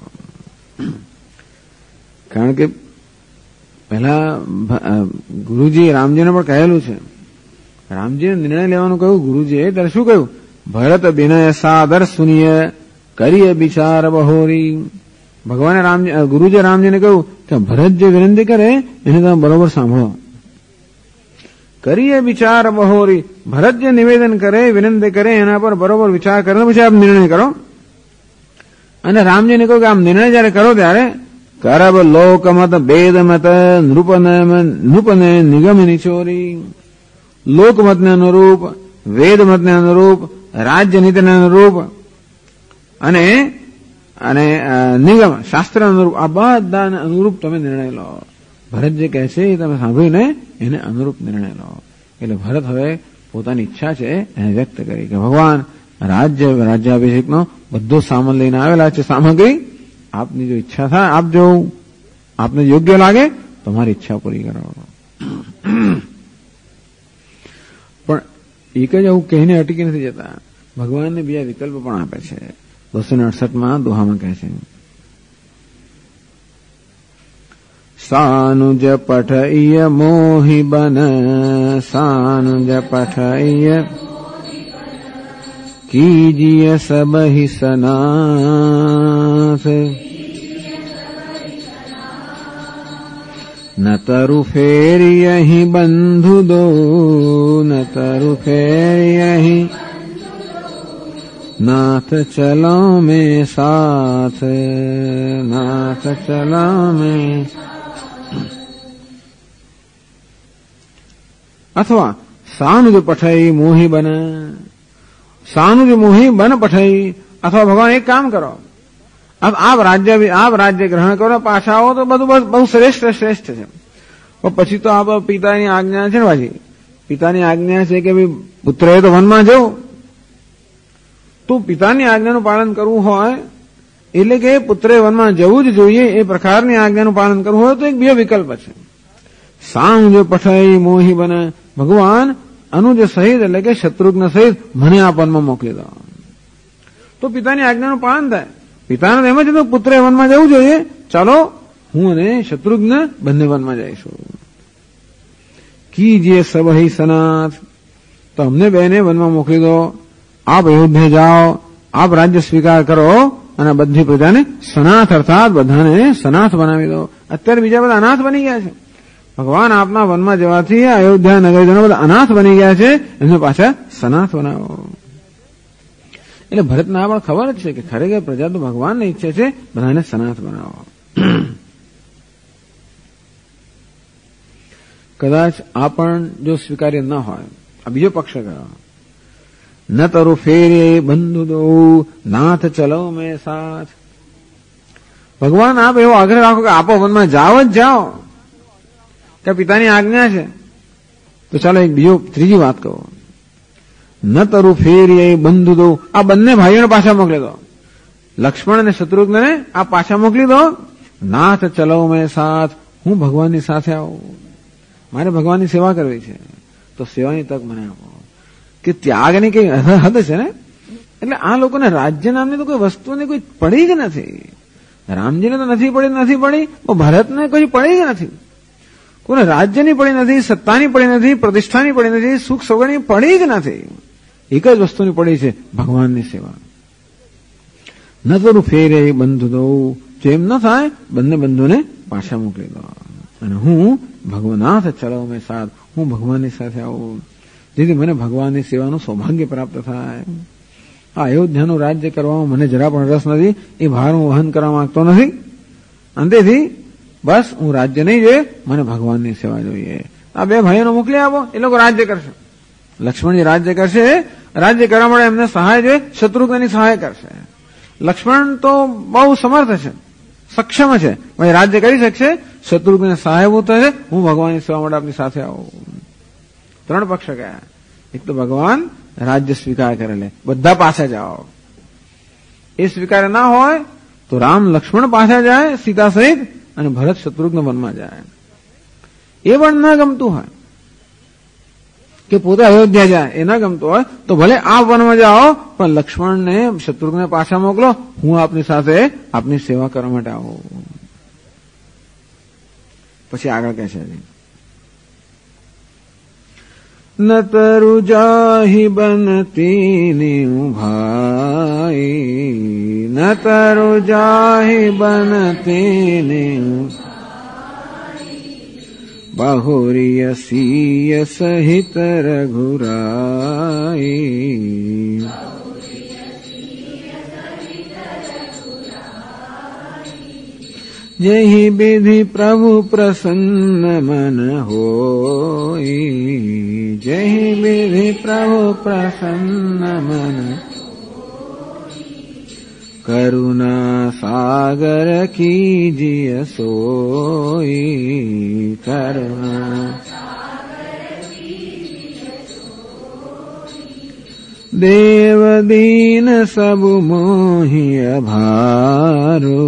કારણ કે પહેલા ગુરુજીએ રામજીને પણ કહેલું છે. રામજીને નિર્ણય લેવાનું કહ્યું ગુરુજીએ, ત્યારે શું કહ્યું? ભરત વિનય સાદર સુનિય કરીએ વિચાર બહોરી. ભગવાને ગુરુજીએ રામજીને કહ્યું કે ભરત જે વિનંતી કરે એને તમે બરોબર સાંભળો. કરીએ વિચાર બહોરી. ભરત જે નિવેદન કરે, વિનંતી કરે, એના પર બરોબર વિચાર કરે પછી આપ નિર્ણય કરો. અને રામજીને કહ્યું કે આમ નિર્ણય જયારે કરો ત્યારે કરબ લોકમત ભેદમત નૃપને નિગમ નિચોરી. લોકમતને અનુરૂપ, વેદમતને અનુરૂપ, રાજ્ય નીતિને અનુરૂપ અને નિગમ શાસ્ત્ર અનુરૂપ, આ બધાને અનુરૂપ તમે નિર્ણય લો. ભરત જે કહે છે એ તમે સાંભળીને એને અનુરૂપ નિર્ણય લો. એટલે ભરત હવે પોતાની ઈચ્છા છે એને વ્યક્ત કરી કે ભગવાન રાજ્યાભિષેકનો બધો સામાન લઈને આવેલા છે, સામગ્રી. આપની જો ઈચ્છા થાય, આપ જો આપને યોગ્ય લાગે તો મારી ઈચ્છા પૂરી કરો. પણ એક જ આવું કહીને અટકી નથી જતા. ભગવાનને બીજા વિકલ્પ પણ આપે છે. 268 દોહામાં કહે છે, સાનુજ પઠઈય મોહી બન, સાનુજ પઠઈય કીજીય સબ હિ સનાથ. तरु फेर यही बंधु दो, न तरु फेर यही नाथ चलो में साथ, नाथ चलो में। अथवा सानुज पठई मोही बन, सानुज मोही बन पठई। अथवा भगवान एक काम करो, अब आप राज्य ग्रहण करो, पाछा आओ तो બધું બહુ શ્રેષ્ઠ છે। પછી તો આપ પિતાની આજ્ઞા છે ને બાજી, પિતાની આજ્ઞા છે કે ભાઈ પુત્રએ તો વનમાં જવું, તો પિતાની આજ્ઞાનું પાલન કરવું હોય એટલે કે પુત્રે વનમાં જવું જ જોઈએ, એ પ્રકારની આજ્ઞાનું પાલન કરવું હોય તો એક બે વિકલ્પ છે। સાંજ પઠાઈ મોહી બને, ભગવાન અનુજ સહિત એટલે કે શત્રુઘ્ન સહિત મને આ વનમાં મોકલી દો, તો પિતાની આજ્ઞાનું પાલન થાય। પિતાને એમ જ હતું પુત્રે વનમાં જવું જોઈએ, ચાલો હું અને શત્રુઘ્ન બંને વનમાં જઈશું। કીજીએ સબહી સનાથ, તો અમને બેને વનમાં મોકલી દો, આપ અયોધ્યા જાઓ, આપ રાજ્ય સ્વીકાર કરો અને બધી પ્રજાને સનાથ અર્થાત બધાને સનાથ બનાવી દો। અત્યારે બીજા બધા અનાથ બની ગયા છે, ભગવાન આપના વનમાં જવાથી અયોધ્યા નગરજનો બધા અનાથ બની ગયા છે, એમને પાછા સનાથ બનાવો। એટલે ભરતને આ પણ ખબર જ છે કે ખરેખર પ્રજા તો ભગવાનને ઈચ્છે છે બધાને સનાથ બનાવો। કદાચ આ પણ જો સ્વીકાર્ય ન હોય, આ બીજો પક્ષ ગયો, ન તરુ ફેરે બંધુ દો, નાથ ચલો મેં સાથ। ભગવાન આપ એવો આગ્રહ રાખો કે આપો વનમાં જાઓ જ જાઓ, કે પિતાની આજ્ઞા છે, તો ચાલો એક બીજો ત્રીજી વાત કહો, ન તરુ ફેર એ બંધુ દો, આ બંને ભાઈઓને પાછા મોકલી દો, લક્ષ્મણ અને શત્રુઘ્નને આ પાછા મોકલી દો, નાથ ચલો મેં સાથ, હું ભગવાનની સાથે આવું, મારે ભગવાનની સેવા કરવી છે, તો સેવાની તક મને આપો। કે ત્યાગની કઈ હદ છે ને, એટલે આ લોકોને રાજ્ય નામની તો કોઈ વસ્તુની કોઈ પડી જ નથી, રામજીને તો નથી પડી, ભરતને કોઈ પડી જ નથી, કોઈને રાજ્યની પડી નથી, સત્તાની પડી નથી, પ્રતિષ્ઠાની પડી નથી, સુખ સગવડની પડી જ નથી, એક જ વસ્તુની પડી છે, ભગવાનની સેવા। ન તો ફેરે બંધુ દો, જો એમ ન થાય બંને બંધુને પાછા મોકલી દો, અને હું ભગવનાથ ચલો મેં સાથ, હું ભગવાનની સાથે આવું, જેથી મને ભગવાનની સેવાનું સૌભાગ્ય પ્રાપ્ત થાય। આ અયોધ્યાનું રાજ્ય કરવામાં મને જરા પણ રસ નથી, એ ભાર હું વહન કરવા માંગતો નથી, અંતેથી બસ હું રાજ્ય નહીં જોઈએ, મને ભગવાનની સેવા જોઈએ। આ બે ભાઈઓને મોકલી આપો, એ લોકો રાજ્ય કરશે, લક્ષ્મણજી રાજ્ય કરશે, રાજ્ય કરવા માટે એમને સહાય જોઈએ, શત્રુઘ્નની સહાય કરશે। લક્ષ્મણ તો બહુ સમર્થ છે, સક્ષમ છે, ભાઈ રાજ્ય કરી શકશે, શત્રુઘ્ન સહાયભૂત થશે, હું ભગવાનની સેવા માટે આપની સાથે આવું। ત્રણ પક્ષ ગયા, એક તો ભગવાન રાજ્ય સ્વીકાર કરે લે, બધા પાછા જાઓ, એ સ્વીકાર ના હોય તો રામ લક્ષ્મણ પાછા જાય સીતા સહિત, અને ભરત શત્રુઘ્ન વનમાં જાય। એ પણ ન ગમતું હોય કે પોતે અયોધ્યા જાય, એ ન ગમતું હોય તો ભલે આપ વનમાં જાઓ, પણ લક્ષ્મણને શત્રુઘ્ન પાછા મોકલો, હું આપની સાથે આપની સેવા કરવા માટે આવું। પછી આગળ કહે છે, ન તરુ જાહી બનતી ભાઈ, ન તરુ જાહી બનતી બાહુરિય સિય સહિત રઘુરાઈ। જેહી વિધિ પ્રભુ પ્રસન્ન મન હોઈ, જેહી વિધિ પ્રભુ પ્રસન્ન મન, કરુણા સાગર કીજીય સોઈ, કરુણા દેવ દીન સબ મોહિય ભારો,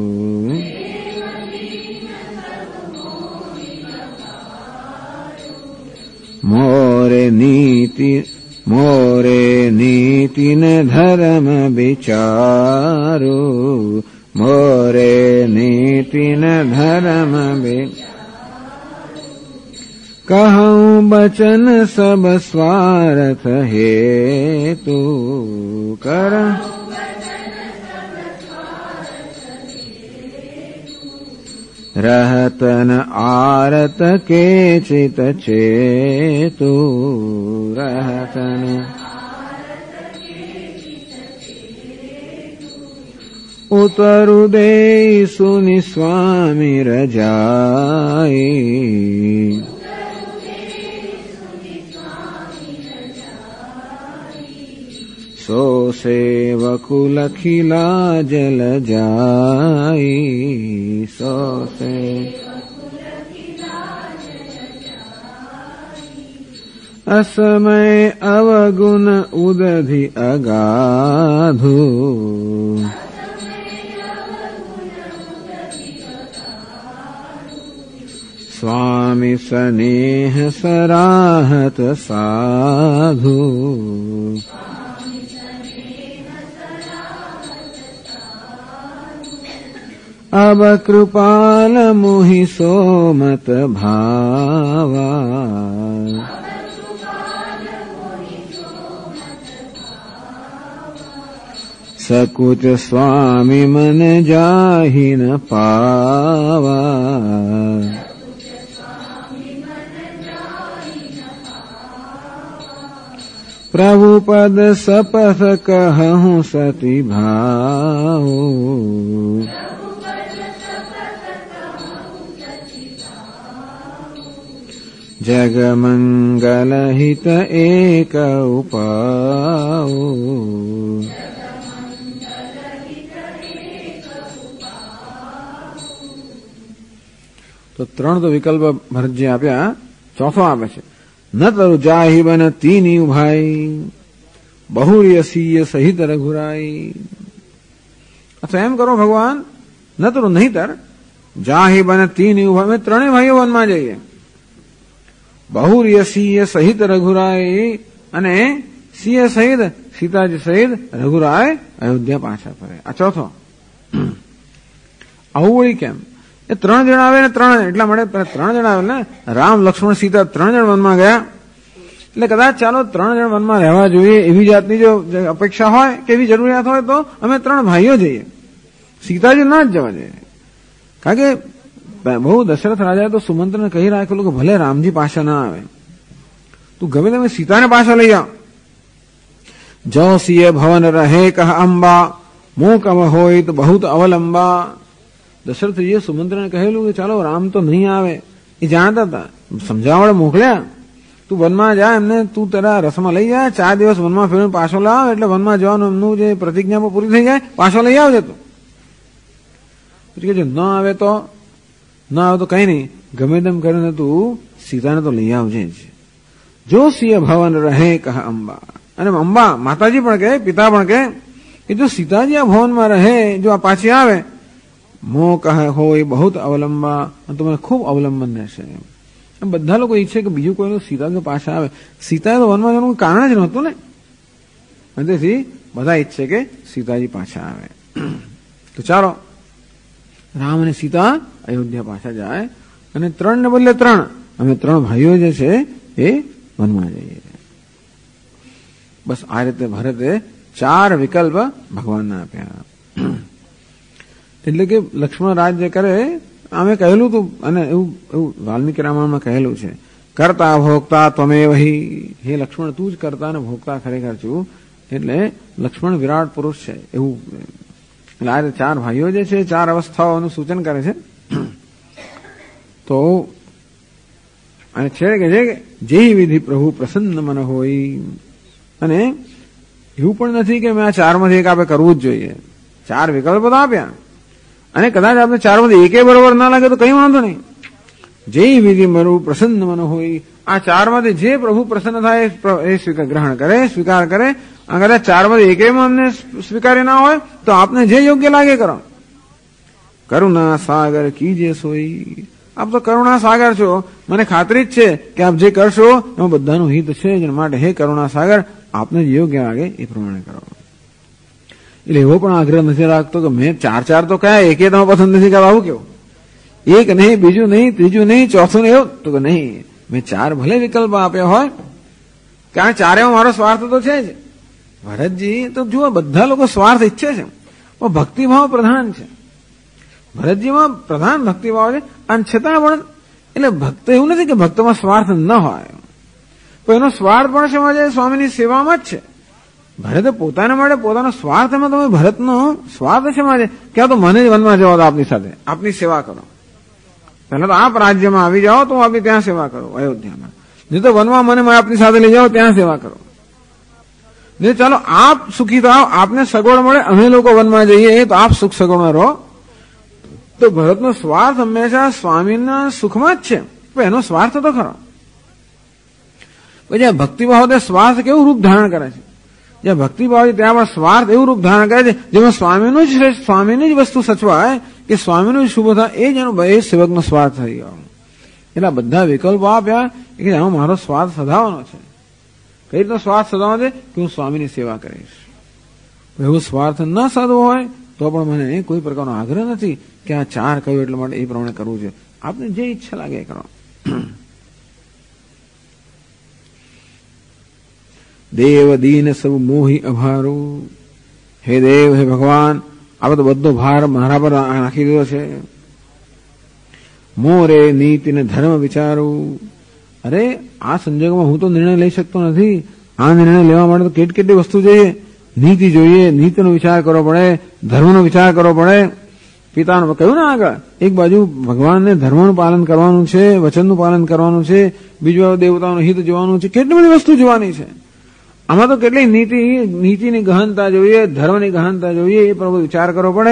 મોરે નીતિ ને ધર્મ વિચારો, મોરે નીતિ ને ધર્મ કહું બચન સબ સ્વાર્થ હેતુ, કર रहतन आरत केचित चेतु रहतन उतरु दे सुनि स्वामी रजाई सो सेवकुल खिला जल जाई सो से असमय अवगुण उदधि अगाधु स्वामी स्नेह सराहत साधु अब कृपाल मोहि सोमत भावा सकुच स्वामी मन जाहि न पावा प्रभु पद सपथ कहूँ सती भाऊ जग मंगल हित एक उपाऊ तो त्रण तो विकल्प भरतजी आप्या चौथो आपे छे न तरु जाहि बन तीनी उभाई बहुरियसीय सहित रघुराई। अच्छा एम करो भगवान न तरु नहीं तर जाहि बन तीनी उभाई में त्रणेय भाईओ वन में जईए बहुरियसीय सहित रघुराई अने सिंह सहित सीताजी सहित रघुराय अयोध्या पाछा फरे। आ चौथो आવું વળી કેમ એ ત્રણ જણ આવે ને ત્રણ એટલા માટે ત્રણ જણ આવે ને રામ લક્ષ્મણ સીતા ત્રણ જણ વનમાં ગયા એટલે કદાચ ચાલો ત્રણ જણ વનમાં રહેવા જોઈએ એવી જાતની જો અપેક્ષા હોય કે એવી જરૂરિયાત હોય તો અમે ત્રણ ભાઈઓ જઈએ સીતાજી ના જ જવા જોઈએ કારણ કે બહુ દશરથ રાજાએ તો સુમંત્રને કહી રાખેલું કે ભલે રામજી પાછા ના આવે તું ગમે તમે સીતાને પાછા લઈ આવ જો સિંહ ભવન રહે કહ અંબા મૂક અવ હોય તો બહુત અવલંબા। દશરથજીએ સુમંત્રને કહેલું કે ચાલો રામ તો નહીં આવે એ જાણતા હતા સમજાવવા મોકલ્યા તું વનમાં જા એમને તું તારા રસમાં લઈ જા 4 દિવસ વનમાં ફેરવીને પાછો લાવ એટલે વનમાં જવાનું એમનું જે પ્રતિજ્ઞા પૂરી થઈ જાય પાછો લઈ આવજે તું પછી કે ન આવે તો ના આવે તો કઈ નહીં ગમે તેમ કરીને તું સીતાને તો લઈ આવજે જ જો સિંહ ભવન રહે કહ અંબા અને અંબા માતાજી પણ કહે પિતા પણ કહે કે જો સીતાજી આ ભવનમાં રહે જો આ પાછી આવે મો કહે હોય બહુત અવલંબા તો મને ખૂબ અવલંબન રહેશે બધા લોકો ઈચ્છે કે બીજું કોઈ સીતા જો પાછા આવે સીતાએ તો વનમાં જવાનું કારણ જ નહોતું ને અને તેથી બધા ઈચ્છે કે સીતાજી પાછા આવે તો ચાલો રામ અને સીતા અયોધ્યા પાછા જાય અને 3 ને બદલે 3 અમે 3 ભાઈઓ જે છે એ વનમાં જઈએ બસ આ રીતે ભરતે 4 વિકલ્પ ભગવાનને આપ્યા એટલે કે લક્ષ્મણ રાજ્ય કરે અમે કહેલું તું અને એવું વાલ્મીકી રામાયણમાં કહેલું છે કરતા ભોગતા ત્વમેવ હિ હે લક્ષ્મણ તું જ કરતા અને ભોગતા ખરેખર છું એટલે લક્ષ્મણ વિરાટ પુરુષ છે એવું એટલે આ 4 ભાઈઓ જે છે 4 અવસ્થાઓનું સૂચન કરે છે તો અને છેડે કે છે જે વિધિ પ્રભુ પ્રસન્ન મન હોય અને એવું પણ નથી કે મેં આ 4 માંથી એક આપણે કરવું જ જોઈએ 4 વિકલ્પો તો આપ્યા અને કદાચ આપણે 4 માંથી એકે બરોબર ના લાગે તો કઈ વાંધો નહીં જે વિધિ પ્રભુ પ્રસન્ન મન હોય આ 4 માંથી જે પ્રભુ પ્રસન્ન થાય એ ગ્રહણ કરે સ્વીકાર કરે અગર 4 માંથી એકેમાં અમને સ્વીકાર્ય ના હોય તો આપને જે યોગ્ય લાગે કરો કરુણા સાગર કીજે સોઈ આપ તો કરુણા સાગર છો મને ખાતરી જ છે કે આપ જે કરશો એમાં બધાનું હિત છે જ માટે હે કરુણા સાગર આપને જે યોગ્ય લાગે એ પ્રમાણે કરો એટલે એવો પણ આગ્રહ નથી રાખતો કે મેં 4 તો કયા એકે તમે પસંદ નથી કરવા આવું કેવું એક નહીં બીજું નહીં ત્રીજું નહીં ચોથું નહીં એવું તો કે નહીં મેં 4 ભલે વિકલ્પ આપ્યા હોય કારણ 4 મારો સ્વાર્થ તો છે જ ભરતજી તો જુઓ બધા લોકો સ્વાર્થ ઈચ્છે છે પણ ભક્તિભાવ પ્રધાન છે ભરતજીમાં પ્રધાન ભક્તિભાવ છે, અને છતાં પણ એટલે ભક્ત એવું નથી કે ભક્તમાં સ્વાર્થ ન હોય, પણ એનો સ્વાર્થ પણ શેમાં છે? સ્વામીની સેવામાં જ છે. ભરતે પોતાના માટે પોતાનો સ્વાર્થ, એમાં તમે ભરતનો સ્વાર્થ શેમાં છે? ક્યાં તો મને જ વનમાં જવા દો આપની સાથે, આપની સેવા કરો. પહેલા તો આપ રાજ્યમાં આવી જાઓ તો આપની ત્યાં સેવા કરો અયોધ્યામાં, નહીં તો વનમાં મને આપની સાથે લઈ જાઓ, ત્યાં સેવા કરો. નહીં ચાલો આપ સુખી થાઓ, આપને સગવડ મળે, અમે લોકો વનમાં જઈએ તો આપ સુખ સગવડમાં રહો. તો ભરતનો સ્વાર્થ હંમેશા સ્વામીના સુખમાં જ છે, પણ એનો સ્વાર્થ તો ખરો. પછી આ ભક્તિભાવ તે સ્વાર્થ કેવું રૂપ ધારણ કરે છે? જ્યાં ભક્તિભાવ છે ત્યાં પણ સ્વાર્થ એવું રૂપ ધારણ કરે છે જેમાં સ્વામીનું જ શ્રેષ્ઠ, સ્વામીની જ વસ્તુ સચવાય, કે સ્વામીનું જ શુભ થાય, એ જ એનો એ સેવકનો સ્વાર્થ થઈ ગયો. એટલે બધા વિકલ્પો આપ્યા કે આમાં મારો સ્વાર્થ સધાવાનો છે. કઈ રીતનો સ્વાર્થ સધાવાનો છે? કે હું સ્વામીની સેવા કરીશ. એવો સ્વાર્થ ન સાધવો હોય તો પણ મને કોઈ પ્રકારનો આગ્રહ નથી કે આ ચાર કહ્યું એટલે માટે એ પ્રમાણે કરવું છે. આપને જે ઈચ્છા લાગે એ કરો. દેવ દીન સબ મોહી અભારું. હે દેવ, હે ભગવાન, આ બધો ભાર મારા પર નાખી દીધો છે. મોરે નીતિ ને ધર્મ વિચારું. અરે આ સંજોગોમાં હું તો નિર્ણય લઈ શકતો નથી. આ નિર્ણય લેવા માટે તો કેટલી વસ્તુ જોઈએ. નીતિ જોઈએ, નીતિનો વિચાર કરવો પડે, ધર્મનો વિચાર કરવો પડે. પિતાનું કહ્યું ને આગળ, એક બાજુ ભગવાનને ધર્મનું પાલન કરવાનું છે, વચનનું પાલન કરવાનું છે, બીજું દેવતાઓનું હિત જોવાનું છે, કેટલી બધી વસ્તુ જોવાની છે. આમાં તો કેટલી નીતિની ગહનતા જોઈએ, ધર્મની ગહનતા જોઈએ, એ પણ બધો વિચાર કરવો પડે.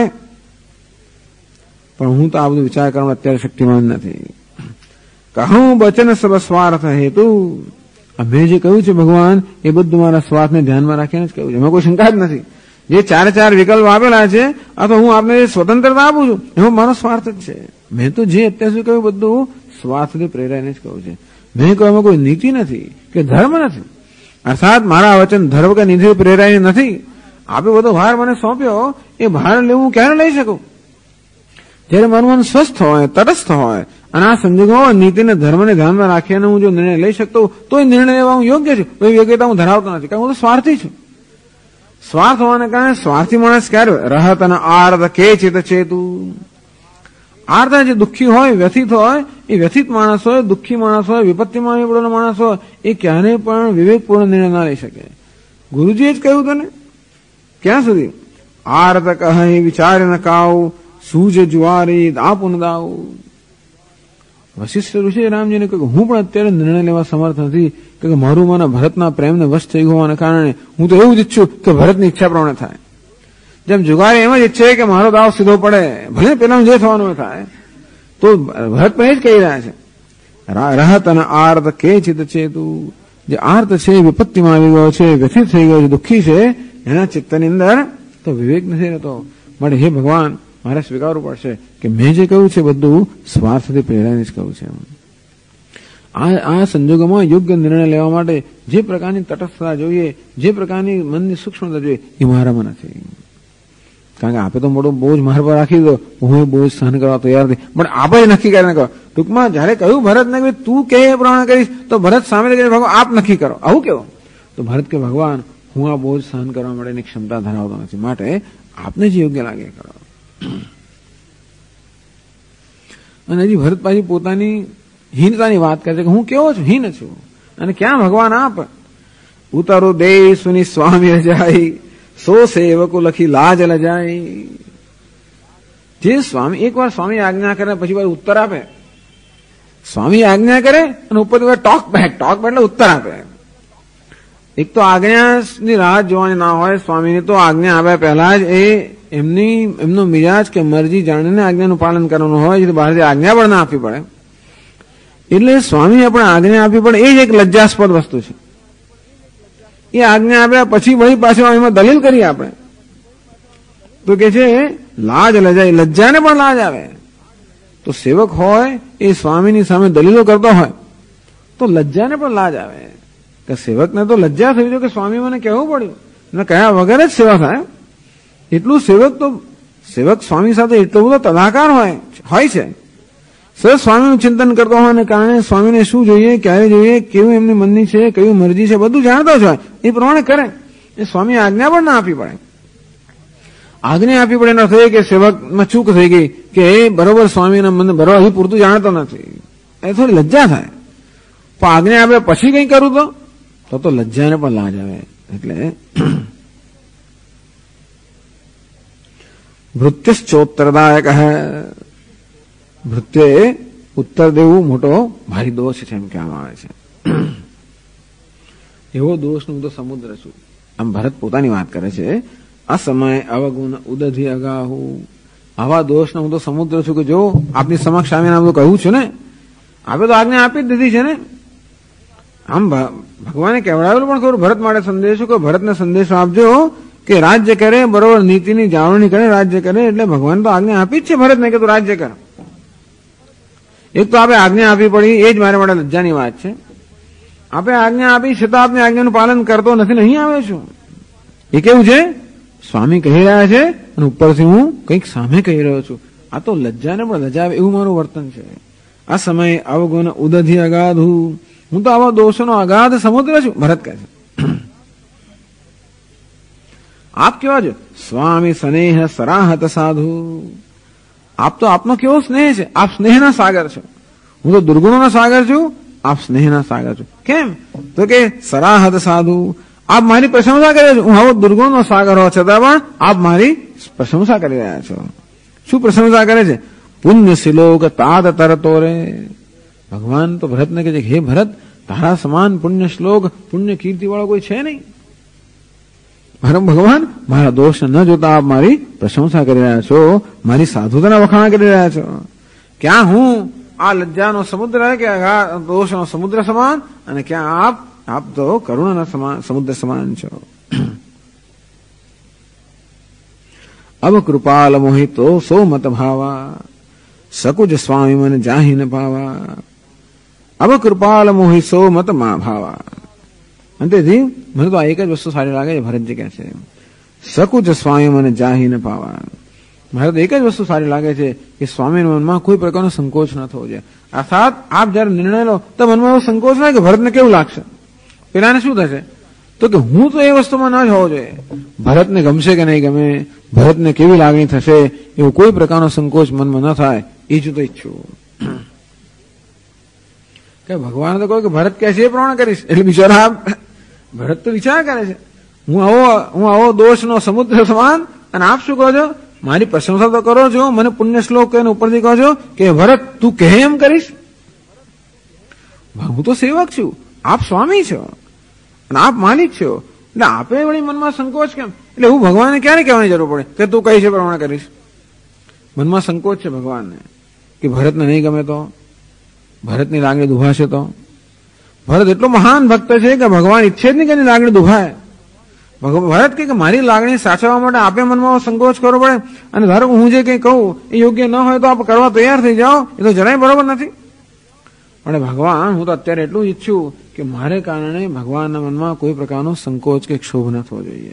પણ હું તો આ બધું વિચાર કરવામાં અત્યારે શક્તિમાન નથી. કહું વચન સબ સ્વાર્થ હેતુ. મેં જે કહ્યું છે ભગવાન, એ બધું મારા સ્વાર્થને ધ્યાનમાં રાખીને જ કહ્યું છે, એમાં કોઈ શંકા જ નથી. જે ચાર વિકલ્પ આપેલા છે, આ તો હું આપને સ્વતંત્રતા આપું છું, એમાં મારો સ્વાર્થ જ છે. મેં તો જે અત્યાર સુધી કહ્યું બધું સ્વાર્થથી પ્રેરાઈને જ કહ્યું છે. મેં કહ્યું એમાં કોઈ નીતિ નથી કે ધર્મ નથી, અર્થાત મારા વચન ધર્મ કે નીતિ પ્રેરાઈને નથી. આપે બધો ભાર મને સોંપ્યો, એ ભાર લેવું ક્યારે લઈ શકું? જયારે મારું મન સ્વસ્થ હોય, તટસ્થ હોય, અને આ સંજોગોમાં નીતિને ધર્મને ધ્યાનમાં રાખીને હું જો નિર્ણય લઈ શકતો તો એ નિર્ણય લેવા હું યોગ્ય છું. એ યોગ્યતા હું ધરાવતો નથી, કારણ હું તો સ્વાર્થી છું. સ્વાર્થ હોવાને કારણે સ્વાર્થી માણસ ક્યારે રહત અને આર્થ કે ચિત ચેતુ. આર્થ જે દુઃખી હોય, વ્યથિત હોય, એ વ્યથિત માણસ હોય, દુઃખી માણસ હોય, વિપત્તિમાં આવી પડેલો માણસ હોય, એ ક્યારેય પણ વિવેકપૂર્ણ નિર્ણય ના લઈ શકે. ગુરુજીએ જ કહ્યું હતું ને, ક્યાં સુધી? આર્થ કહે વિચાર ન કાવ, સૂજ જુવારી દાપુન દાવ. વશિષ્ઠ ઋષિ રામજીને કહ્યું, હું પણ અત્યારે નિર્ણય લેવા સમર્થ નથી, કે મારું મારા ભરતના પ્રેમને વશ થઈ હોવાને કારણે હું તો એવું જ ઈચ્છું કે ભરતની ઈચ્છા પ્રમાણે થાય. જેમ જુગારી એમ જ ઈચ્છે કે મારો દાવ સીધો પડે, ભલે પેલા જે થવાનું થાય. તો ભરત પણ એ જ કહી રહ્યા છે, રહત અને આર્થ કે ચિત ચેતુ. જે આર્થ છે એ વિપત્તિમાં આવી ગયો છે, વ્યથિત થઈ ગયો છે, દુઃખી છે, એના ચિત્તની અંદર તો વિવેક નથી રહેતો. માટે હે ભગવાન, મારે સ્વીકારવું પડશે કે મેં જે કહ્યું છે બધું સ્વાર્થથી પ્રેરાઈને જ કહ્યું છે. આ સંજોગોમાં યોગ્ય નિર્ણય લેવા માટે જે પ્રકારની તટસ્થતા જોઈએ, જે પ્રકારની મનની સૂક્ષ્મતા જોઈએ, એ મારામાં નથી. કારણ કે આપે તો મોટો બોજ મારા પર રાખી દીધો, હું બોજ સહન કરવા તૈયાર નથી. પણ આપે નક્કી કરીને કહો. ટૂંકમાં જયારે કહ્યું ભરતને કે તું કે એ પ્રમાણે કરીશ, તો ભરત સામે ભગવાન આપ નક્કી કરો, આવું કેવો? તો ભરત કે ભગવાન, હું આ બોજ સહન કરવા માટેની ક્ષમતા ધરાવતો નથી, માટે આપને જે યોગ્ય લાગે કરો. અને હજી ભરત પાછી પોતાની હીનતાની વાત કરે છે કે હું કેવો છું, હીન છું, અને ક્યાં ભગવાન આપ? ઉતારો દેશ સુની સ્વામી જાય, સો સેવકો લખી લાજ લજાય. જે સ્વામી એકવાર સ્વામી આજ્ઞા કરે પછી વાર ઉત્તર આપે. સ્વામી આજ્ઞા કરે અને ઉપર ટોક બેક એટલે ઉત્તર આપે. એક તો આજ્ઞાની રાહ જોવાની ના હોય સ્વામીની, તો આજ્ઞા આવ્યા પહેલા જ એમનો મિજાજ કે મરજી જાણીને આજ્ઞાનું પાલન કરવાનું હોય, જેથી બહારથી આજ્ઞા પણ ના આપવી પડે. એટલે સ્વામી આપણે આજ્ઞા આપવી પડે, એ જ એક લજ્જાસ્પદ વસ્તુ છે. એ આજ્ઞા આપ્યા પછી વળી પાછળ એમાં દલીલ કરી આપણે તો કે છે લાજ લજાય, લજ્જાને પણ લાજ આવે. તો સેવક હોય એ સ્વામીની સામે દલીલો કરતો હોય તો લજ્જાને પણ લાજ આવે કે સેવકને તો લજ્જા થઈ છે કે સ્વામી મને કહેવું પડ્યું, ને કયા વગર જ સેવા થાય. એટલું સેવક સ્વામી સાથે એટલો બધો તદાકાર હોય છે. સર સ્વામીનું ચિંતન કરતો હોવાને કારણે સ્વામીને શું જોઈએ, ક્યારે જોઈએ, કેવું એમની મનની છે, કયું મરજી છે, બધું જાણતો જ હોય. એ પ્રમાણે કરે. એ સ્વામી આજ્ઞા પણ ના આપી પડે. આજ્ઞા આપી પડે એનો અર્થ એ કે સેવકમાં ચૂક થઈ ગઈ કે એ બરોબર સ્વામીના મને બરોબર હજી પૂરતું જાણતો નથી, એ થોડી લજ્જા થાય. પણ આજ્ઞા આપે પછી કઈ કરું તો લજ્જાને પણ લાજ આવે. એટલે ભૃત્યશ્ચોત્તરદાયક હે, ભૃત્યે ઉત્તર દેવું મોટો ભારી દોષ છે એમ કહેવામાં આવે છે. એવો દોષનું હું તો સમુદ્ર છું. આમ ભરત પોતાની વાત કરે છે. અસમય અવગુણ ઉદધિ અગાહુ, આવા દોષનો હું તો સમુદ્ર છું કે જો આપની સમક્ષ આવીને આમ તો કહ્યું છું ને, આપે તો આજ્ઞા આપી જ દીધી છે ને. આમ ભગવાને કહેવડાવેલું પણ ખરું ભરત માટે સંદેશો કે ભરતને સંદેશો આપજો કે રાજ્ય કરે, બરોબર નીતિની જાળવણી કરે, રાજ્ય કરે. એટલે ભગવાન તો આજ્ઞા આપી જ છે ભરતને કે તું રાજ્ય કર. એક તો આપણે આજ્ઞા આપવી પડી, એ જ મારા માટે લજ્જાની વાત છે. આપણે આજ્ઞા આપી છતાં આપણે આજ્ઞાનું પાલન કરતો નથી ને અહીં આવ્યો છું. એ કેવું છે? સ્વામી કહી રહ્યા છે અને ઉપરથી હું કંઈક સામે કહી રહ્યો છું. આ તો લજ્જાને પણ લજ્જા આવે એવું મારું વર્તન છે. આ સમય અવગુણ ઉદધિ અગાધુ, હું તો આવા દોષોનો અગાધ સમુદ્ર છું. ભરત કહે છે આપ કેવા છો? સ્વામી સ્નેહ સરાહત સાધુ, આપ તો આપનો કેવો સ્નેહ છે, આપ સ્નેહના સાગર છો. હું તો દુર્ગુણોના સાગર છું, આપ સ્નેહના સાગર છો. કેમ? તો કે સરાહત સાધુ, આપ મારી પ્રશંસા કરી રહ્યા છો. હું આવો દુર્ગુણનો સાગર હોવા છતાં પણ આપ મારી પ્રશંસા કરી રહ્યા છો. શું પ્રશંસા કરે છે? પુણ્ય શિલોક તાત તરતો રે. ભગવાન તો ભરતને કહે છે હે ભરત, તારા સમાન પુણ્ય શ્લોક, પુણ્ય કીર્તિ વાળો કોઈ છે નહીં. ભગવાન મારા દોષ ન જોતા આપ મારી પ્રશંસા કરી રહ્યા છો, મારી સાધુતાના વખાણ કરી રહ્યા છો. ક્યાં હું આ લજ્જાનો સમુદ્ર કે દોષનો સમુદ્ર સમાન, અને ક્યાં આપ તો કરુણાના સમુદ્ર સમાન છો. અબ કૃપાલ મોહિતો સો મત ભાવા, સકુજ સ્વામી મને જાહી ન પાવા. અબ કૃપાલ મોહિ સો મત મા ભાવા. અંતેથી મને તો આ એક જ વસ્તુ સારી લાગે છે. ભરતજી કહે છે સકુજ સ્વામી મને જાહી ન પાવા. મારે તો એક જ વસ્તુ સારી લાગે છે કે સ્વામીના મનમાં કોઈ પ્રકારનો સંકોચ ન થવો જોઈએ. અર્થાત આપ જયારે નિર્ણય લો તો મનમાં એવો સંકોચ ના કે ભરતને કેવું લાગશે, પેલાને શું થશે, તો કે હું તો એ વસ્તુમાં ન જ હોવો જોઈએ. ભરતને ગમશે કે નહીં ગમે, ભરતને કેવી લાગણી થશે, એવો કોઈ પ્રકારનો સંકોચ મનમાં ન થાય, એ જ તો ઈચ્છું. કે ભગવાન તો કહ્યું કે ભરત કહે છે એ પ્રમાણે કરીશ. એટલે બિચારા ભરત તો વિચાર કરે છે હું આવો દોષનો સમુદ્ર સમાન, અને આપ શું કહો છો? મારી પ્રશંસા તો કરો છો, મને પુણ્ય શ્લોક કહીને ઉપરથી કહો છો કે ભરત તું કહે એમ કરીશ. હું તો સેવક છું, આપ સ્વામી છો અને આપ માલિક છો, એટલે આપે વળી મનમાં સંકોચ કેમ? એટલે હું ભગવાનને ક્યારે કહેવાની જરૂર પડે કે તું કઈ છે પ્રમાણે કરીશ? મનમાં સંકોચ છે ભગવાનને કે ભરતને નહીં ગમે તો, ભરતની લાગણી દુભાશે તો. ભરત એટલો મહાન ભક્ત છે કે ભગવાન ઈચ્છે જ નહીં કે એની લાગણી દુભાય. ભરત કે મારી લાગણી સાચવવા માટે આપે મનમાં સંકોચ કરવો પડે, અને ધારો હું જે કંઈ કહું એ યોગ્ય ન હોય તો આપ કરવા તૈયાર થઈ જાઓ, એ તો જરાય બરોબર નથી. પણ ભગવાન હું તો અત્યારે એટલું ઈચ્છું કે મારે કારણે ભગવાનના મનમાં કોઈ પ્રકારનો સંકોચ કે ક્ષોભ ન થવો જોઈએ.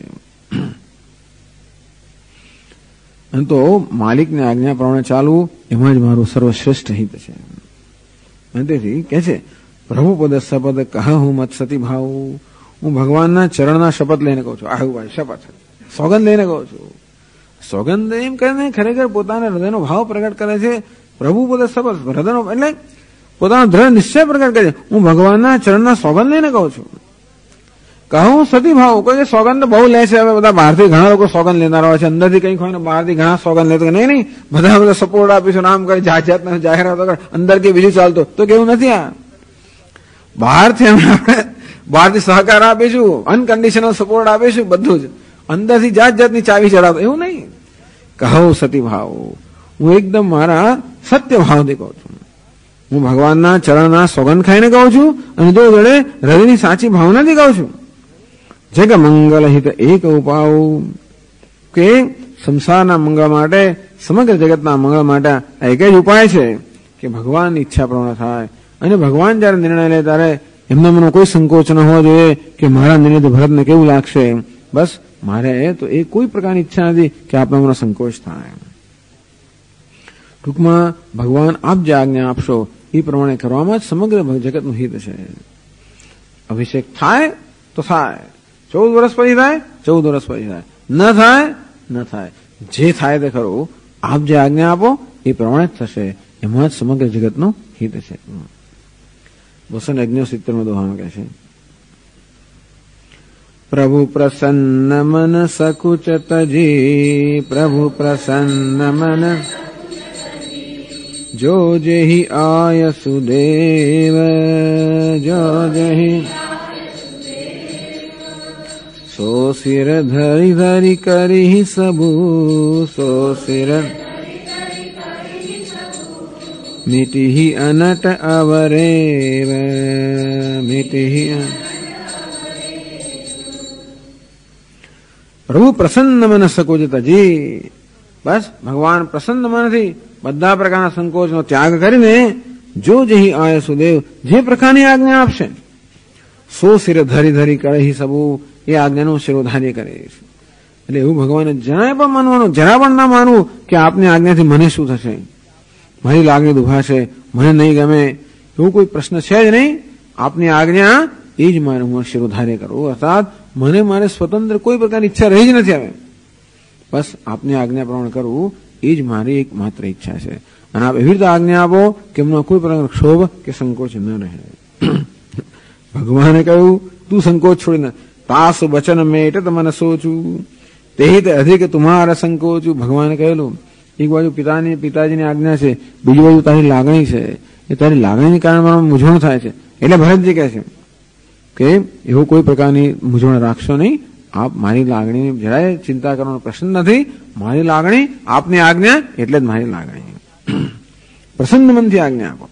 અને તો માલિકની આજ્ઞા પ્રમાણે ચાલવું એમાં જ મારું સર્વશ્રેષ્ઠ હિત છે. અને તેથી કે છે પ્રભુ પદ શપથ કહું મત સતી ભાવ, હું ભગવાનના ચરણના શપથ લઈને કહું છું. આહુ ભાઈ શપથ સોગંદ લઈને કહું છું. સોગંદ એમ કરીને ખરેખર પોતાના હૃદયનો ભાવ પ્રગટ કરે છે. પ્રભુ પદ શપથ હૃદયનો એટલે પોતાનો દ્રઢ નિશ્ચય પ્રગટ કરે છે. હું ભગવાનના ચરણના સોગંદ લઈને કહું છું. કહું સતી ભાવ, કોઈ સોગંદ બહુ લે છે. હવે બધા બહારથી ઘણા લોકો સોગંદ લેનારા હોય છે, અંદરથી કંઈક હોય ને બહારથી ઘણા સોગંદ લેતો નહીં બધા સપોર્ટ આપીશું નામ કરે, જાત જાતના જાહેરાતો કરે, અંદર કે બીજું ચાલતો તો કેવું નથી. આ બહારથી આપણે બહારથી સહકાર આપીશું, અનકન્ડિશનલ સપોર્ટ આપીશું, બધું જ અંદરથી જાત જાતની ચાવી ચડાવતો એવું નહીં. કહું સતી ભાવ, હું એકદમ મારા સત્ય ભાવથી કહું છું. હું ભગવાનના ચરણના સોગંદ ખાઈને કહું છું, અને જો જોડે હૃદયની સાચી ભાવનાથી કહું છું. જગ મંગલ હિત એક ઉપાવ, કે સંસારના મંગળ માટે, સમગ્ર જગતના મંગળ માટે એક જ ઉપાય છે કે ભગવાનની ઈચ્છા પ્રમાણે થાય. અને ભગવાન જયારે નિર્ણય લે ત્યારે એમના મનમાં કોઈ સંકોચ ન હોવો જોઈએ કે મારા નિર્ણયથી ભરતને કેવું લાગશે. બસ મારે તો એ કોઈ પ્રકારની ઈચ્છા નથી કે આપણા મનમાં સંકોચ થાય. ટૂંકમાં ભગવાન આપ જે આજ્ઞા આપશો એ પ્રમાણે કરવામાં જ સમગ્ર જગતનું હિત છે. અભિષેક થાય તો થાય, 14 વર્ષ પછી થાય, 14 વર્ષ પછી થાય, ન થાય ન થાય. જે થાય તે ખરું, આપ જે આજ્ઞા આપો એ પ્રમાણે જ થશે, એમાં જ સમગ્ર જગતનું હિત છે. 269 દોહામાં કહે છે, પ્રભુ પ્રસન્ન મન સકુચ તજી, પ્રભુ પ્રસન્ન મન જો જેહી આય સુદેવ, જો જેહી સો સિર ધરી ધરી કરી સબુ, સો સિર મિટી અનટ અવરેવ, મિટી. પ્રભુ પ્રસન્ન મન સકોચતાજી, બસ ભગવાન પ્રસન્ન મનથી બધા પ્રકારના સંકોચનો ત્યાગ કરીને જો જેહી આય સુદેવ, જે પ્રકારની આજ્ઞા આપશે, સો સિર ધરી ધરી કરે સબુ, એ આજ્ઞાનું શિરોધાર્ય કરીશ. એટલે એવું ભગવાને જરાય પણ માનવાનું, જરા પણ ના માનવું કે આપની આજ્ઞાથી મને શું થશે, મારી લાગણી દુભાશે, મને નહીં ગમે, એવું કોઈ પ્રશ્ન છે જ નહીં. આપની આજ્ઞા એ જ મારે હું શિરોધાર્ય કરું, અર્થાત મને મારે સ્વતંત્ર કોઈ પ્રકારની ઈચ્છા રહી જ નથી. હવે બસ આપની આજ્ઞા પ્રમાણે કરવું એ જ મારી એકમાત્ર ઈચ્છા છે. અને આપ એવી રીતે આજ્ઞા આપો કે એમનો કોઈ પ્રકારનો ક્ષોભ કે સંકોચ ન રહે. ભગવાને કહ્યું તું સંકોચ છોડીને, તાસુ વચન મેટ મને સોચું, તે અધિક તુમારા સંકોચું. ભગવાને કહેલું એક બાજુ પિતાજીની આજ્ઞા છે, બીજી બાજુ તારી લાગણી છે, એ તારી લાગણીને કારણે મારો મૂંઝવણ થાય છે. એટલે ભરતજી કહે છે કે એવું કોઈ પ્રકારની મૂંઝવણ રાખશો નહીં, આપ મારી લાગણીની જરાય ચિંતા કરવાનો પ્રશ્ન નથી. મારી લાગણી આપની આજ્ઞા એટલે જ મારી લાગણી. પ્રસન્ન મનથી આજ્ઞા આપો.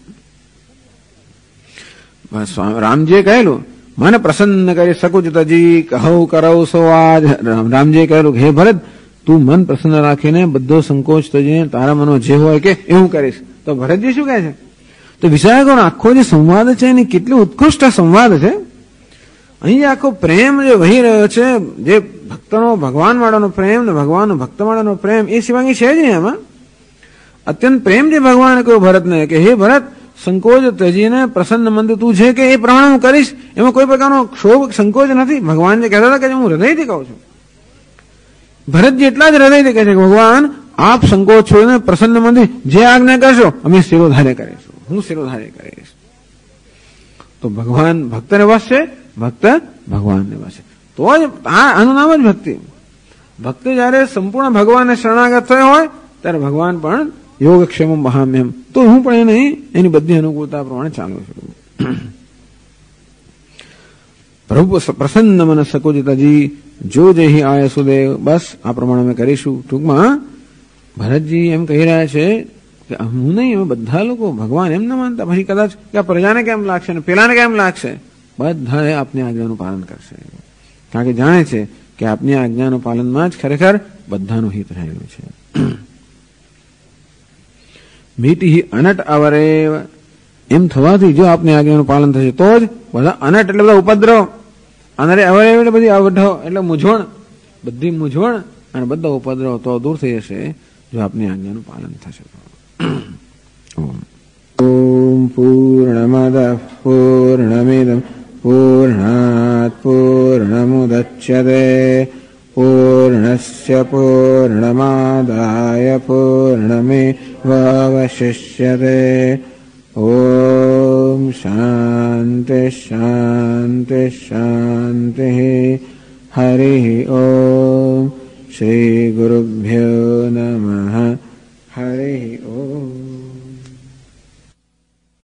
રામજીએ કહેલું મને પ્રસન્ન કરી શકું તજી, કહું કરવ સો આજ. રામજીએ કહેલું હે ભરત, તું મન પ્રસન્ન રાખીને બધો સંકોચ તજીને તારા મનમાં જે હોય કે એવું કરીશ. તો ભરતજી શું કહે છે, તો વિચાર કરો આખો જે સંવાદ છે એની કેટલી ઉત્કૃષ્ટ સંવાદ છે. અહીં આખો પ્રેમ જે વહી રહ્યો છે, જે ભક્તનો ભગવાન વાળાનો પ્રેમ ને ભગવાનનો ભક્ત વાળાનો પ્રેમ, એ સિવાય છે જ નહીં. એમાં અત્યંત પ્રેમ જે ભગવાને કહ્યું ભરતને કે હે ભરત, સંકોચ તજીને પ્રસન્ન મનથી તું છે કે એ પ્રમાણે હું કરીશ, એમાં કોઈ પ્રકારનો ક્ષોભ સંકોચ નથી. ભગવાન જે કહેતા હતા કે હું હૃદયથી કહું છું, ભરતજી એટલા જ હૃદયથી કહે છે કે ભગવાન આપ સંકોચ છોડીને પ્રસન્ન મનથી જે આજ્ઞા કરશો અમે શિરોધાર્ય કરીશું, હું શિરોધાર્ય કરીશ. તો ભગવાન ભક્તને વશ છે, ભક્ત ભગવાનને વશ છે. તો જ આનું નામ જ ભક્તિ. ભક્ત જયારે સંપૂર્ણ ભગવાનને શરણાગત થયો હોય ત્યારે ભગવાન પણ યોગક્ષેમ મહામ્યમ, તો હું પણ એને એની બધી અનુકૂળતા પ્રમાણે ચાલુ છું. પ્રભુ પ્રસન્ન મન સકોચતાજી, જો જેહી આય સુદેવ, બસ આ પ્રમાણે અમે કરીશું. ટૂંકમાં ભરતજી એમ કહી રહ્યા છે કે હું નહીં, અમે બધા લોકો ભગવાન એમ ના માનતા, પછી કદાચ કે આ પ્રજાને કેમ લાગશે ને પેલાને કેમ લાગશે, બધા આપની આજ્ઞાનું પાલન કરશે. કારણ કે જાણે છે કે આપની આજ્ઞાનું પાલનમાં જ ખરેખર બધાનું હિત રહેલું છે. મીટી અનટ અવરે, એમ થવાથી જો આપની આજ્ઞાનું પાલન થશે તો જ બધા અનટ એટલે બધા ઉપદ્રવ, અનરે અવરે એટલે બધી અવઢવ એટલે મૂંઝવણ, બધી મૂંઝવણ અને બધા ઉપદ્રવ તો દૂર થઈ જશે જો આપની આજ્ઞાનું પાલન થશે. ઓમ પૂર્ણમદ પૂર્ણમિદં પૂર્ણાત પૂર્ણમુદચ્યતે પૂર્ણસ્ય પૂર્ણમાદાય પૂર્ણમેવાવશિષ્યતે. ઓમ શાંતિ શાંતિ શાંતિ. હરિ ઓમ. શ્રી ગુરુભ્યો નમઃ. હરિ ઓમ.